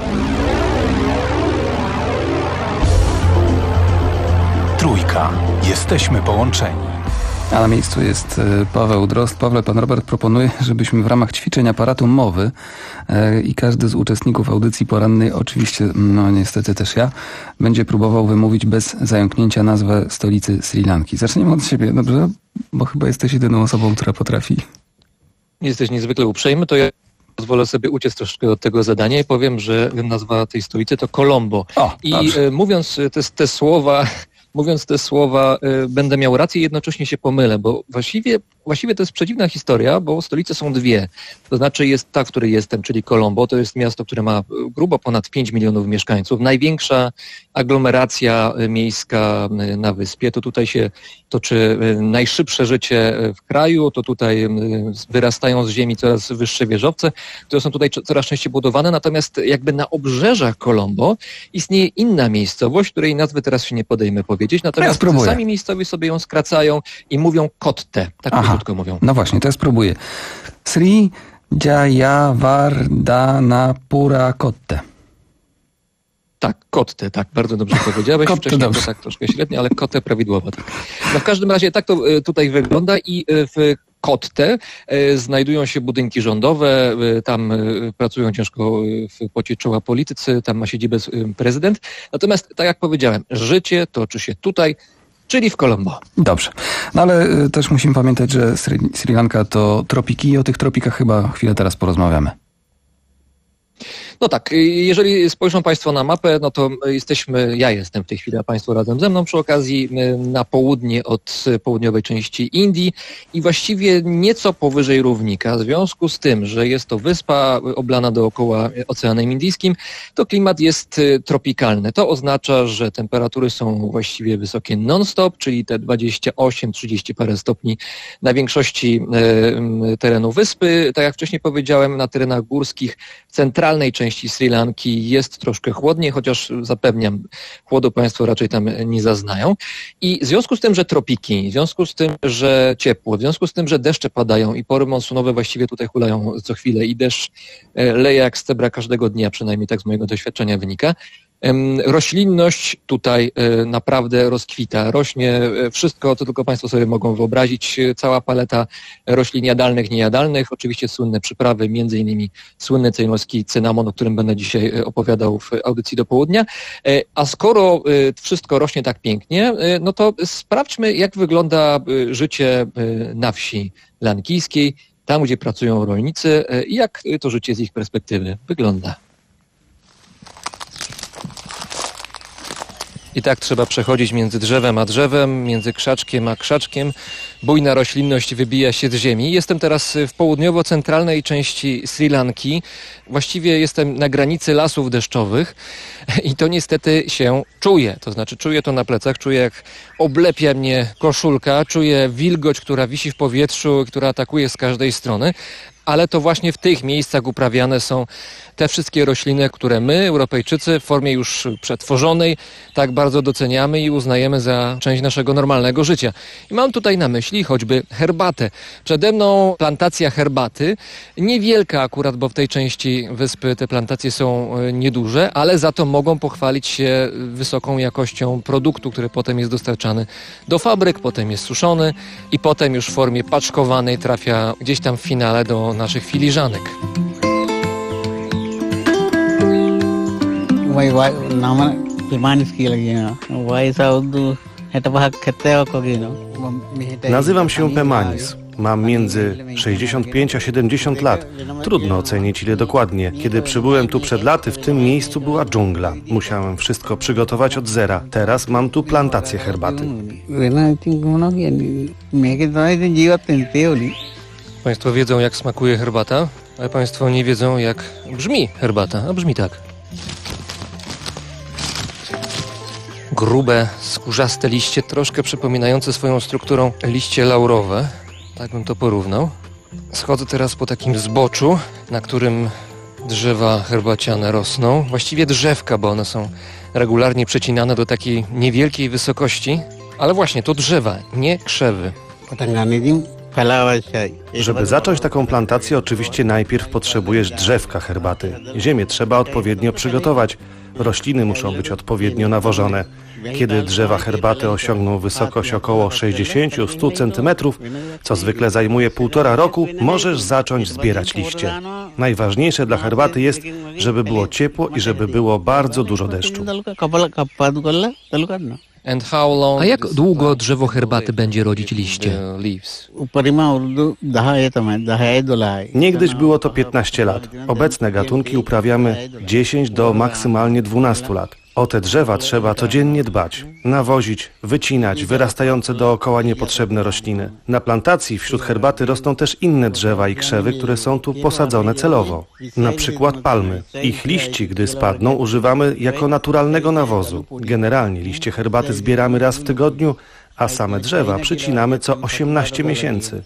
Trójka. Jesteśmy połączeni. A na miejscu jest e, Paweł Drozd. Pawle, pan Robert proponuje, żebyśmy w ramach ćwiczeń aparatu mowy e, i każdy z uczestników audycji porannej, oczywiście, no niestety też ja, będzie próbował wymówić bez zająknięcia nazwę stolicy Sri Lanki. Zaczniemy od siebie, dobrze? Bo chyba jesteś jedyną osobą, która potrafi. Jesteś niezwykle uprzejmy, to ja pozwolę sobie uciec troszkę od tego zadania i powiem, że nazwa tej stolicy to Colombo. O, I dobrze. e, mówiąc te, te słowa... Mówiąc te słowa, y, będę miał rację i jednocześnie się pomylę, bo właściwie, właściwie to jest przedziwna historia, bo stolice są dwie. To znaczy jest ta, w której jestem, czyli Colombo. To jest miasto, które ma grubo ponad pięć milionów mieszkańców. Największa aglomeracja miejska na wyspie. To tutaj się toczy najszybsze życie w kraju. To tutaj wyrastają z ziemi coraz wyższe wieżowce, które są tutaj coraz częściej budowane. Natomiast jakby na obrzeżach Colombo istnieje inna miejscowość, której nazwy teraz się nie podejmę powiedzieć. Natomiast ja sami miejscowi sobie ją skracają i mówią Kotte. Tak krótko mówią. No właśnie, to ja spróbuję. Sri Jayawardenapura Kotte. Tak, Kotte, tak, bardzo dobrze powiedziałeś. Kotte, Wcześniej dobrze. to tak troszkę średnio, ale Kotte prawidłowo. Tak. No w każdym razie tak to y, tutaj wygląda i y, w Kotte y, znajdują się budynki rządowe, y, tam y, pracują ciężko y, w pocie czoła politycy, tam ma siedzibę y, prezydent. Natomiast, tak jak powiedziałem, życie toczy się tutaj, czyli w Colombo. Dobrze. No ale y, też musimy pamiętać, że Sri, Sri Lanka to tropiki i o tych tropikach chyba chwilę teraz porozmawiamy. No tak, jeżeli spojrzą Państwo na mapę, no to jesteśmy, ja jestem w tej chwili, a Państwo razem ze mną przy okazji, na południe od południowej części Indii i właściwie nieco powyżej równika. W związku z tym, że jest to wyspa oblana dookoła Oceanem Indyjskim, to klimat jest tropikalny. To oznacza, że temperatury są właściwie wysokie non-stop, czyli te dwadzieścia osiem trzydzieści parę stopni na większości e, terenu wyspy. Tak jak wcześniej powiedziałem, na terenach górskich w centralnej części Sri Lanki jest troszkę chłodniej, chociaż zapewniam, chłodu Państwo raczej tam nie zaznają. I w związku z tym, że tropiki, w związku z tym, że ciepło, w związku z tym, że deszcze padają i pory monsunowe właściwie tutaj hulają co chwilę i deszcz leje jak z cebra każdego dnia, przynajmniej tak z mojego doświadczenia wynika. Roślinność tutaj naprawdę rozkwita. Rośnie wszystko, co tylko Państwo sobie mogą wyobrazić. Cała paleta roślin jadalnych, niejadalnych. Oczywiście słynne przyprawy, między innymi słynny cejnowski cynamon, o którym będę dzisiaj opowiadał w audycji do południa. A skoro wszystko rośnie tak pięknie, no to sprawdźmy, jak wygląda życie na wsi lankijskiej, tam, gdzie pracują rolnicy i jak to życie z ich perspektywy wygląda. I tak trzeba przechodzić między drzewem a drzewem, między krzaczkiem a krzaczkiem. Bujna roślinność wybija się z ziemi. Jestem teraz w południowo-centralnej części Sri Lanki. Właściwie jestem na granicy lasów deszczowych i to niestety się czuje. To znaczy czuję to na plecach, czuję jak oblepia mnie koszulka, czuję wilgoć, która wisi w powietrzu, która atakuje z każdej strony. Ale to właśnie w tych miejscach uprawiane są te wszystkie rośliny, które my, Europejczycy, w formie już przetworzonej, tak bardzo doceniamy i uznajemy za część naszego normalnego życia. I mam tutaj na myśli choćby herbatę. Przede mną plantacja herbaty, niewielka akurat, bo w tej części wyspy te plantacje są nieduże, ale za to mogą pochwalić się wysoką jakością produktu, który potem jest dostarczany do fabryk, potem jest suszony i potem już w formie paczkowanej trafia gdzieś tam w finale do naszych filiżanek. Nazywam się Pemanis. Mam między sześćdziesiąt pięć a siedemdziesiąt lat. Trudno ocenić ile dokładnie. Kiedy przybyłem tu przed laty, w tym miejscu była dżungla. Musiałem wszystko przygotować od zera. Teraz mam tu plantację herbaty. Państwo wiedzą, jak smakuje herbata, ale Państwo nie wiedzą, jak brzmi herbata. A brzmi tak. Grube, skórzaste liście, troszkę przypominające swoją strukturą liście laurowe. Tak bym to porównał. Schodzę teraz po takim zboczu, na którym drzewa herbaciane rosną. Właściwie drzewka, bo one są regularnie przecinane do takiej niewielkiej wysokości. Ale właśnie, to drzewa, nie krzewy. Żeby zacząć taką plantację, oczywiście najpierw potrzebujesz drzewka herbaty. Ziemię trzeba odpowiednio przygotować. Rośliny muszą być odpowiednio nawożone. Kiedy drzewa herbaty osiągną wysokość około sześćdziesiąt do stu centymetrów, co zwykle zajmuje półtora roku, możesz zacząć zbierać liście. Najważniejsze dla herbaty jest, żeby było ciepło i żeby było bardzo dużo deszczu. A jak długo drzewo herbaty będzie rodzić liście? Niegdyś było to piętnaście lat. Obecne gatunki uprawiamy dziesięć do maksymalnie dwunastu lat. O te drzewa trzeba codziennie dbać, nawozić, wycinać wyrastające dookoła niepotrzebne rośliny. Na plantacji wśród herbaty rosną też inne drzewa i krzewy, które są tu posadzone celowo. Na przykład palmy. Ich liści, gdy spadną, używamy jako naturalnego nawozu. Generalnie liście herbaty zbieramy raz w tygodniu, a same drzewa przycinamy co osiemnaście miesięcy.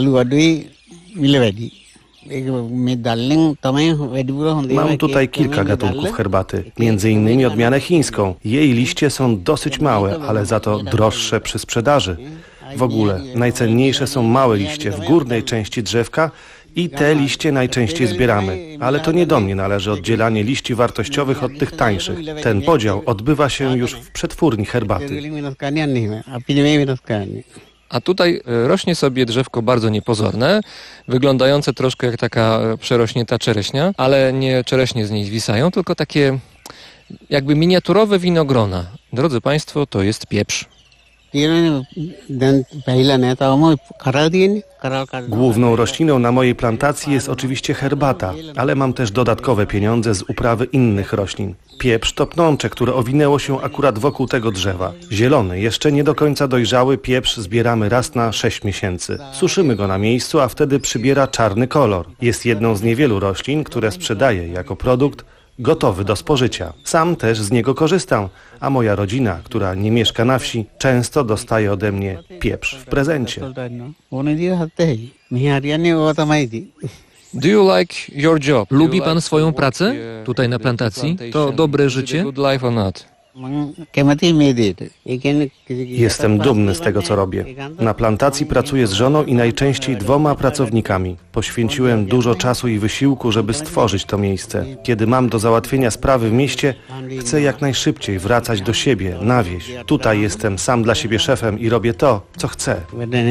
Mam tutaj kilka gatunków herbaty, między innymi odmianę chińską. Jej liście są dosyć małe, ale za to droższe przy sprzedaży. W ogóle najcenniejsze są małe liście w górnej części drzewka i te liście najczęściej zbieramy. Ale to nie do mnie należy oddzielanie liści wartościowych od tych tańszych. Ten podział odbywa się już w przetwórni herbaty. A tutaj rośnie sobie drzewko bardzo niepozorne, wyglądające troszkę jak taka przerośnięta czereśnia, ale nie czereśnie z niej zwisają, tylko takie jakby miniaturowe winogrona. Drodzy Państwo, to jest pieprz. Główną rośliną na mojej plantacji jest oczywiście herbata, ale mam też dodatkowe pieniądze z uprawy innych roślin. Pieprz to pnącze, które owinęło się akurat wokół tego drzewa. Zielony, jeszcze nie do końca dojrzały pieprz zbieramy raz na sześć miesięcy. Suszymy go na miejscu, a wtedy przybiera czarny kolor. Jest jedną z niewielu roślin, które sprzedaję jako produkt gotowy do spożycia. Sam też z niego korzystam, a moja rodzina, która nie mieszka na wsi, często dostaje ode mnie pieprz w prezencie. Do you like your job? Lubi Pan swoją pracę tutaj na plantacji? To dobre życie? Good life or not? Jestem dumny z tego, co robię. Na plantacji pracuję z żoną i najczęściej dwoma pracownikami. Poświęciłem dużo czasu i wysiłku, żeby stworzyć to miejsce. Kiedy mam do załatwienia sprawy w mieście, chcę jak najszybciej wracać do siebie, na wieś. Tutaj jestem sam dla siebie szefem i robię to, co chcę.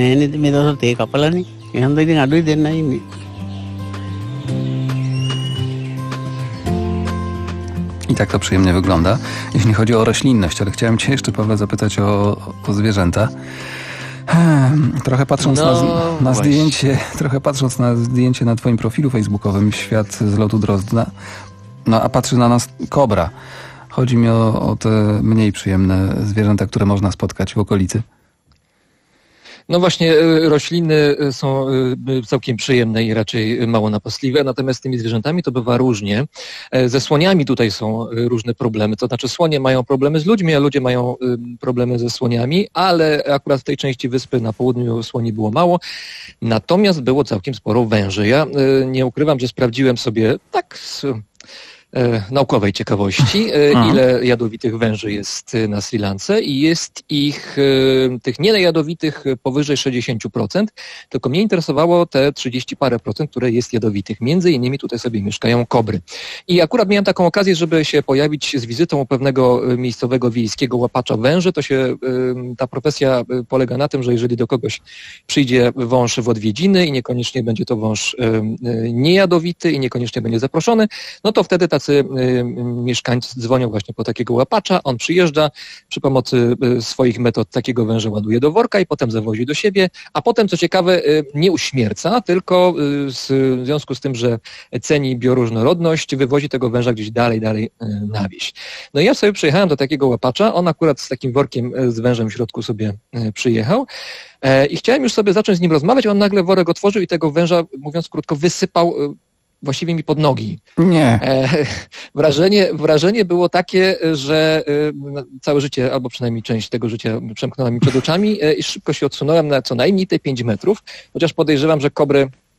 I tak to przyjemnie wygląda, jeśli chodzi o roślinność, ale chciałem Cię jeszcze, Pawle, zapytać o, o zwierzęta. Hmm, trochę patrząc no, na, na zdjęcie, trochę patrząc na zdjęcie na Twoim profilu facebookowym Świat z lotu Drozdna, no a patrzy na nas kobra. Chodzi mi o, o te mniej przyjemne zwierzęta, które można spotkać w okolicy. No właśnie, rośliny są całkiem przyjemne i raczej mało napastliwe, natomiast z tymi zwierzętami to bywa różnie. Ze słoniami tutaj są różne problemy, to znaczy słonie mają problemy z ludźmi, a ludzie mają problemy ze słoniami, ale akurat w tej części wyspy na południu słoni było mało, natomiast było całkiem sporo węży. Ja nie ukrywam, że sprawdziłem sobie tak z E, naukowej ciekawości, e, ile jadowitych węży jest na Sri Lance i jest ich, e, tych niejadowitych powyżej sześćdziesiąt procent, tylko mnie interesowało te trzydzieści parę procent, które jest jadowitych. Między innymi tutaj sobie mieszkają kobry. I akurat miałem taką okazję, żeby się pojawić z wizytą u pewnego miejscowego wiejskiego łapacza węży. To się, e, ta profesja polega na tym, że jeżeli do kogoś przyjdzie wąż w odwiedziny i niekoniecznie będzie to wąż e, niejadowity i niekoniecznie będzie zaproszony, no to wtedy ta Tacy mieszkańcy dzwonią właśnie po takiego łapacza, on przyjeżdża, przy pomocy swoich metod takiego węża ładuje do worka i potem zawozi do siebie, a potem, co ciekawe, nie uśmierca, tylko w związku z tym, że ceni bioróżnorodność, wywozi tego węża gdzieś dalej, dalej na wieś. No i ja sobie przyjechałem do takiego łapacza, on akurat z takim workiem z wężem w środku sobie przyjechał i chciałem już sobie zacząć z nim rozmawiać, on nagle worek otworzył i tego węża, mówiąc krótko, wysypał właściwie mi pod nogi. Nie. E, wrażenie, wrażenie było takie, że e, całe życie, albo przynajmniej część tego życia przemknęła mi przed oczami e, i szybko się odsunąłem na co najmniej te pięć metrów, chociaż podejrzewam, że kobry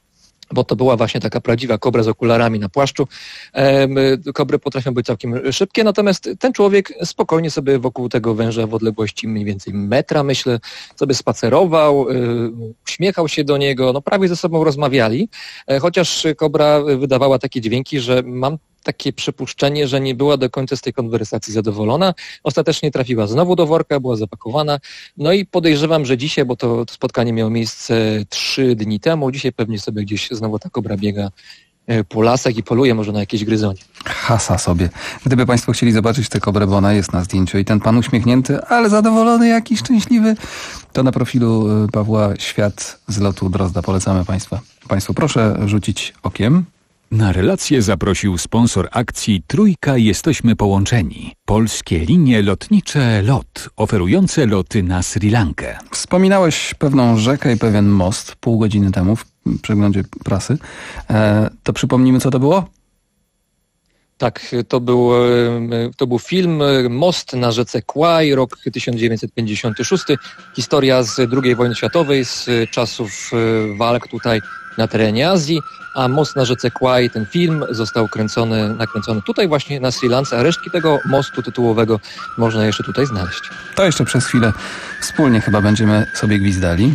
bo to była właśnie taka prawdziwa kobra z okularami na płaszczu. Kobry potrafią być całkiem szybkie, natomiast ten człowiek spokojnie sobie wokół tego węża w odległości mniej więcej metra, myślę, sobie spacerował, uśmiechał się do niego, no prawie ze sobą rozmawiali, chociaż kobra wydawała takie dźwięki, że mam takie przypuszczenie, że nie była do końca z tej konwersacji zadowolona. Ostatecznie trafiła znowu do worka, była zapakowana. No i podejrzewam, że dzisiaj, bo to, to spotkanie miało miejsce trzy dni temu, dzisiaj pewnie sobie gdzieś znowu ta kobra biega po lasach i poluje może na jakieś gryzonie. Hasa sobie. Gdyby Państwo chcieli zobaczyć tę kobrę, bo ona jest na zdjęciu i ten pan uśmiechnięty, ale zadowolony, jaki szczęśliwy, to na profilu Pawła Świat z lotu Drozda polecamy Państwa. Państwu proszę rzucić okiem. Na relację zaprosił sponsor akcji Trójka Jesteśmy Połączeni. Polskie linie lotnicze LOT, oferujące loty na Sri Lankę. Wspominałeś pewną rzekę i pewien most pół godziny temu w przeglądzie prasy. E, to przypomnijmy, co to było? Tak, to był, to był film Most na rzece Kwaj, rok tysiąc dziewięćset pięćdziesiąty szósty. Historia z drugiej wojny światowej, z czasów walk tutaj na terenie Azji, a Most na rzece Kwaj, ten film został kręcony, nakręcony tutaj właśnie na Sri Lance, a resztki tego mostu tytułowego można jeszcze tutaj znaleźć. To jeszcze przez chwilę wspólnie chyba będziemy sobie gwizdali.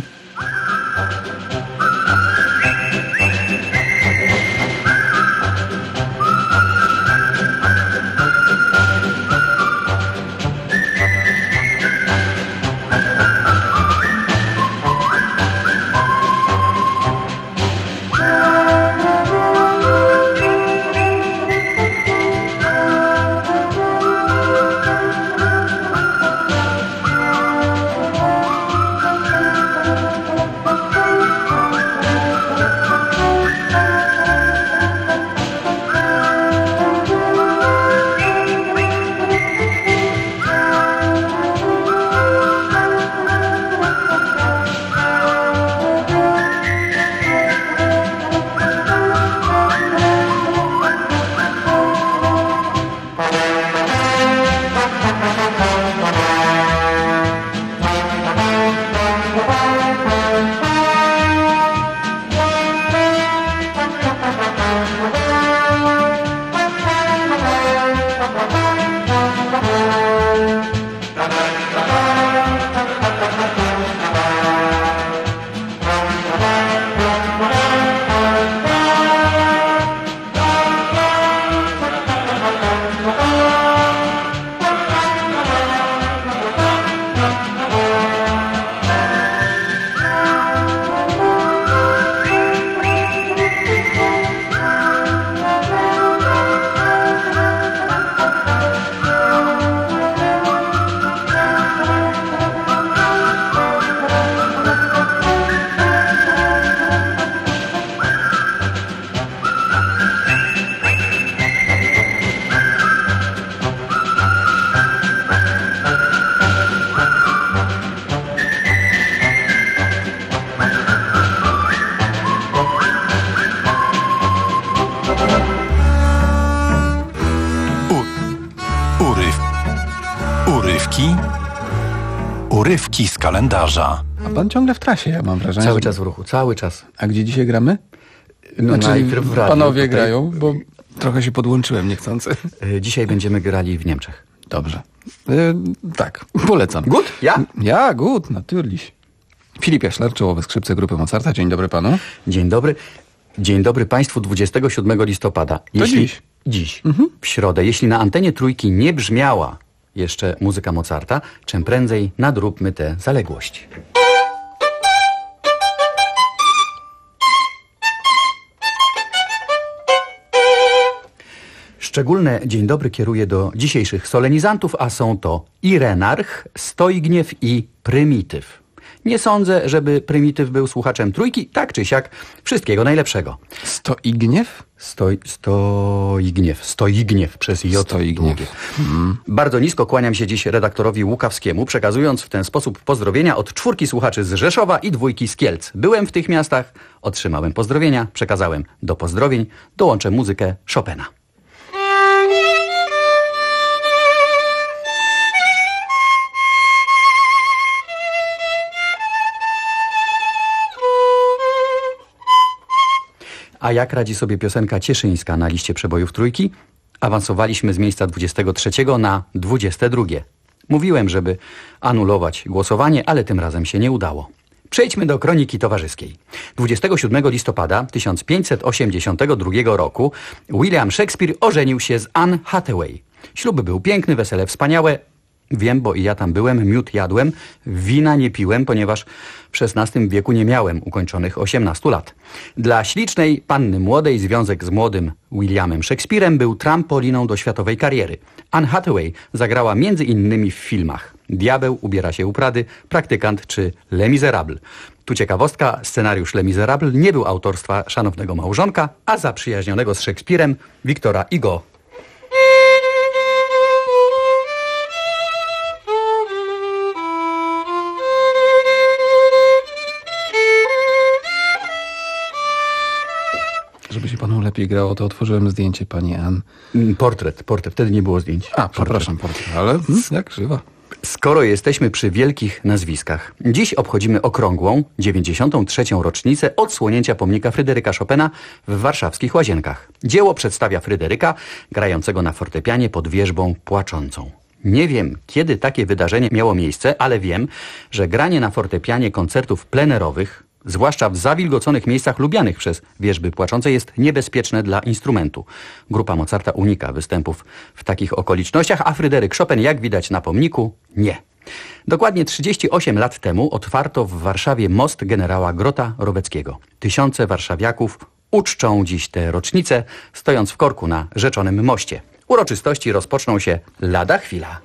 Urywki z kalendarza. A pan ciągle w trasie, ja mam wrażenie. Cały czas w ruchu, cały czas. A gdzie dzisiaj gramy? No, znaczy, najpierw w radiu. Panowie tutaj... grają, bo trochę się podłączyłem niechcący. Dzisiaj będziemy grali w Niemczech. Dobrze. E, tak, polecam. Gut? Ja? Ja, gut, natürlich. Filip Jaślar, czołowe skrzypce grupy Mozarta. Dzień dobry panu. Dzień dobry. Dzień dobry państwu dwudziestego siódmego listopada. To Jeśli... dziś. Dziś, mhm. w środę. Jeśli na antenie Trójki nie brzmiała jeszcze muzyka Mozarta, czym prędzej nadróbmy tę zaległość. Szczególne dzień dobry kieruję do dzisiejszych solenizantów, a są to Irenarch, Stoigniew i Prymityw. Nie sądzę, żeby Prymityw był słuchaczem Trójki, tak czy siak, wszystkiego najlepszego. Stoigniew? Stoi, Stoigniew, Stoigniew przez J. Stoigniew. Hmm. Bardzo nisko kłaniam się dziś redaktorowi Łukawskiemu, przekazując w ten sposób pozdrowienia od czwórki słuchaczy z Rzeszowa i dwójki z Kielc. Byłem w tych miastach, otrzymałem pozdrowienia, przekazałem do pozdrowień, dołączę muzykę Chopina. A jak radzi sobie piosenka cieszyńska na liście przebojów trójki? Awansowaliśmy z miejsca dwudziestego trzeciego na dwudzieste drugie. Mówiłem, żeby anulować głosowanie, ale tym razem się nie udało. Przejdźmy do kroniki towarzyskiej. dwudziestego siódmego listopada tysiąc pięćset osiemdziesiątego drugiego roku William Shakespeare ożenił się z Anne Hathaway. Ślub był piękny, wesele wspaniałe. Wiem, bo i ja tam byłem, miód jadłem, wina nie piłem, ponieważ w szesnastym wieku nie miałem ukończonych osiemnastu lat. Dla ślicznej panny młodej związek z młodym Williamem Shakespearem był trampoliną do światowej kariery. Anne Hathaway zagrała między innymi w filmach Diabeł ubiera się u Prady, Praktykant czy Les Miserables. Tu ciekawostka, scenariusz Les Miserables nie był autorstwa szanownego małżonka, a zaprzyjaźnionego z Shakespearem Wiktora Hugo. Żeby się panu lepiej grało, to otworzyłem zdjęcie pani Ann. Portret, portret. Wtedy nie było zdjęć. A, przepraszam, portret. Ale hmm, jak żywa. Skoro jesteśmy przy wielkich nazwiskach, dziś obchodzimy okrągłą, dziewięćdziesiątą trzecią rocznicę odsłonięcia pomnika Fryderyka Chopina w warszawskich Łazienkach. Dzieło przedstawia Fryderyka grającego na fortepianie pod wierzbą płaczącą. Nie wiem, kiedy takie wydarzenie miało miejsce, ale wiem, że granie na fortepianie koncertów plenerowych, zwłaszcza w zawilgoconych miejscach lubianych przez wierzby płaczące, jest niebezpieczne dla instrumentu. Grupa Mozarta unika występów w takich okolicznościach, a Fryderyk Chopin, jak widać na pomniku, nie. Dokładnie trzydzieści osiem lat temu otwarto w Warszawie most generała Grota-Roweckiego. Tysiące warszawiaków uczczą dziś tę rocznicę, stojąc w korku na rzeczonym moście. Uroczystości rozpoczną się lada chwila.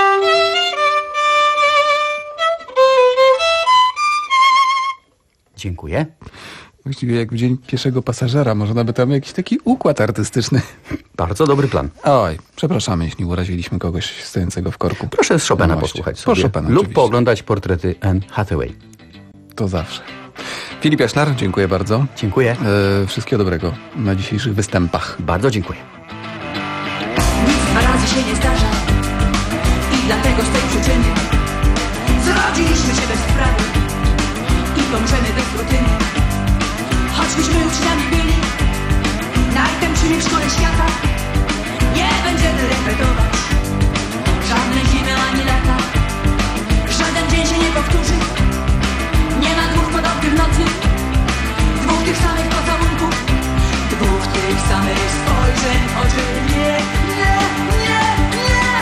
Dziękuję. Właściwie jak w dzień pieszego pasażera, można by tam jakiś taki układ artystyczny. Bardzo dobry plan. Oj, przepraszamy, jeśli uraziliśmy kogoś stojącego w korku. Proszę z Chopina posłuchać sobie. Po Chopina, lub oczywiście. pooglądać portrety Anne Hathaway. To zawsze. Filip Jaszlar, dziękuję bardzo. Dziękuję. E, wszystkiego dobrego na dzisiejszych występach. Bardzo dziękuję. Nic dwa razy się nie zdarza i dlatego z tej przyczyny zrodziliśmy się bez sprawy i pomrzemy bez rutyny. Choćbyśmy uczniami byli najtępszymi w szkole świata, nie będziemy repetować żadnej zimy ani lata. Żaden dzień się nie powtórzy, nie ma dwóch podobnych nocy, dwóch tych samych pocałunków, dwóch tych samych spojrzeń w oczy. Nie, nie, nie, nie.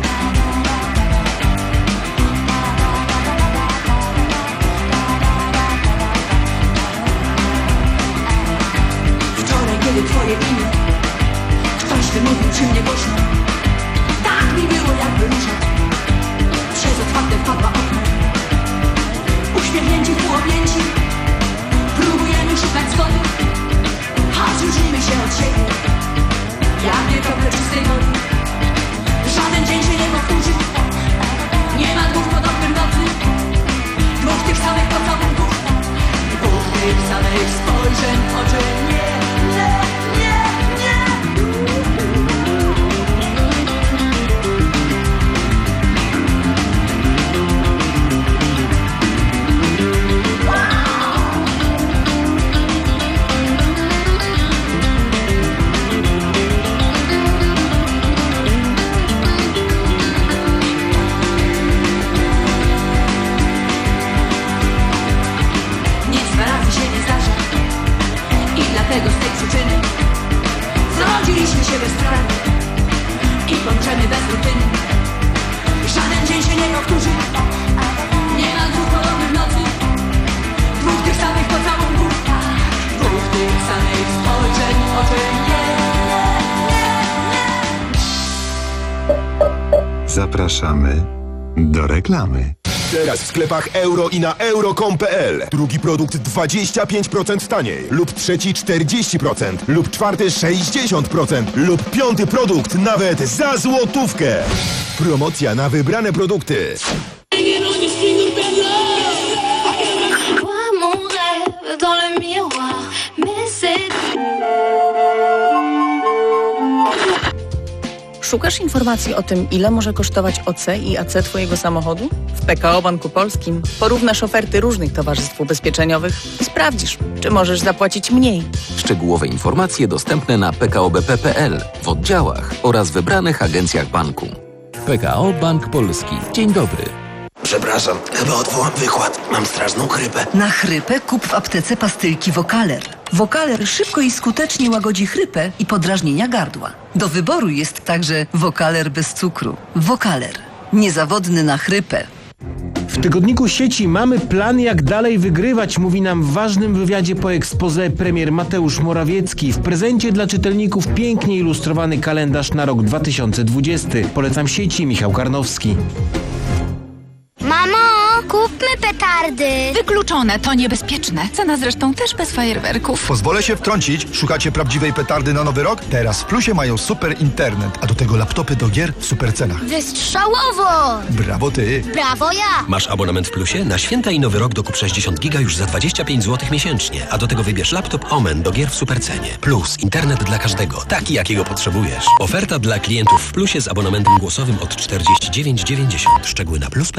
Wczoraj, kiedy twoje imię ktoś wymówił przy mnie głośno, tak mi było jakby róża przez otwarte wpadła okno. Uśmiechnięci, półobjęci, próbujemy szukać zgody, a różnimy się od siebie jak nie krople czystej wody. Żaden dzień się nie powtórzy, nie ma dwóch podobnych nocy, dwóch tych samych pocałunków, dwóch tych samych spojrzeń w oczy. Nie, nie, nie, nie. Nic dwa razy się nie zdarza i dlatego z tej przyczyny zrodziliśmy się bez sprawy i pomrzemy bez rutyny. Żaden dzień się nie powtórzy, nie ma dwóch podobnych nocy, dwóch tych samych pocałunków, dwóch tych samych spojrzeń w oczy. Nie, nie, nie. Zapraszamy do reklamy. Teraz w sklepach euro i na euro kropka com kropka p l. Drugi produkt dwadzieścia pięć procent taniej. Lub trzeci czterdzieści procent. Lub czwarty sześćdziesiąt procent. Lub piąty produkt nawet za złotówkę. Promocja na wybrane produkty. Szukasz informacji o tym, ile może kosztować O C i A C Twojego samochodu? W P K O Banku Polskim porównasz oferty różnych towarzystw ubezpieczeniowych i sprawdzisz, czy możesz zapłacić mniej. Szczegółowe informacje dostępne na p k o b p kropka p l, w oddziałach oraz wybranych agencjach banku. P K O Bank Polski. Dzień dobry. Przepraszam, chyba odwołam wykład. Mam straszną chrypę. Na chrypę kup w aptece pastylki Wokaler. Wokaler szybko i skutecznie łagodzi chrypę i podrażnienia gardła. Do wyboru jest także Wokaler bez cukru. Wokaler. Niezawodny na chrypę. W tygodniku sieci Mamy plan, jak dalej wygrywać, mówi nam w ważnym wywiadzie po exposé premier Mateusz Morawiecki. W prezencie dla czytelników pięknie ilustrowany kalendarz na rok dwa tysiące dwudziesty. Polecam sieci, Michał Karnowski. Mamo, kupmy petardy. Wykluczone, to niebezpieczne. Cena zresztą też bez fajerwerków. Pozwolę się wtrącić. Szukacie prawdziwej petardy na nowy rok? Teraz w Plusie mają super internet, a do tego laptopy do gier w super cenach. Wystrzałowo! Brawo ty! Brawo ja! Masz abonament w Plusie? Na święta i nowy rok dokup sześćdziesiąt giga już za dwadzieścia pięć złotych miesięcznie, a do tego wybierz laptop Omen do gier w super cenie. Plus, internet dla każdego, taki jakiego potrzebujesz. Oferta dla klientów w Plusie z abonamentem głosowym od czterdzieści dziewięć dziewięćdziesiąt. Szczegóły na plus.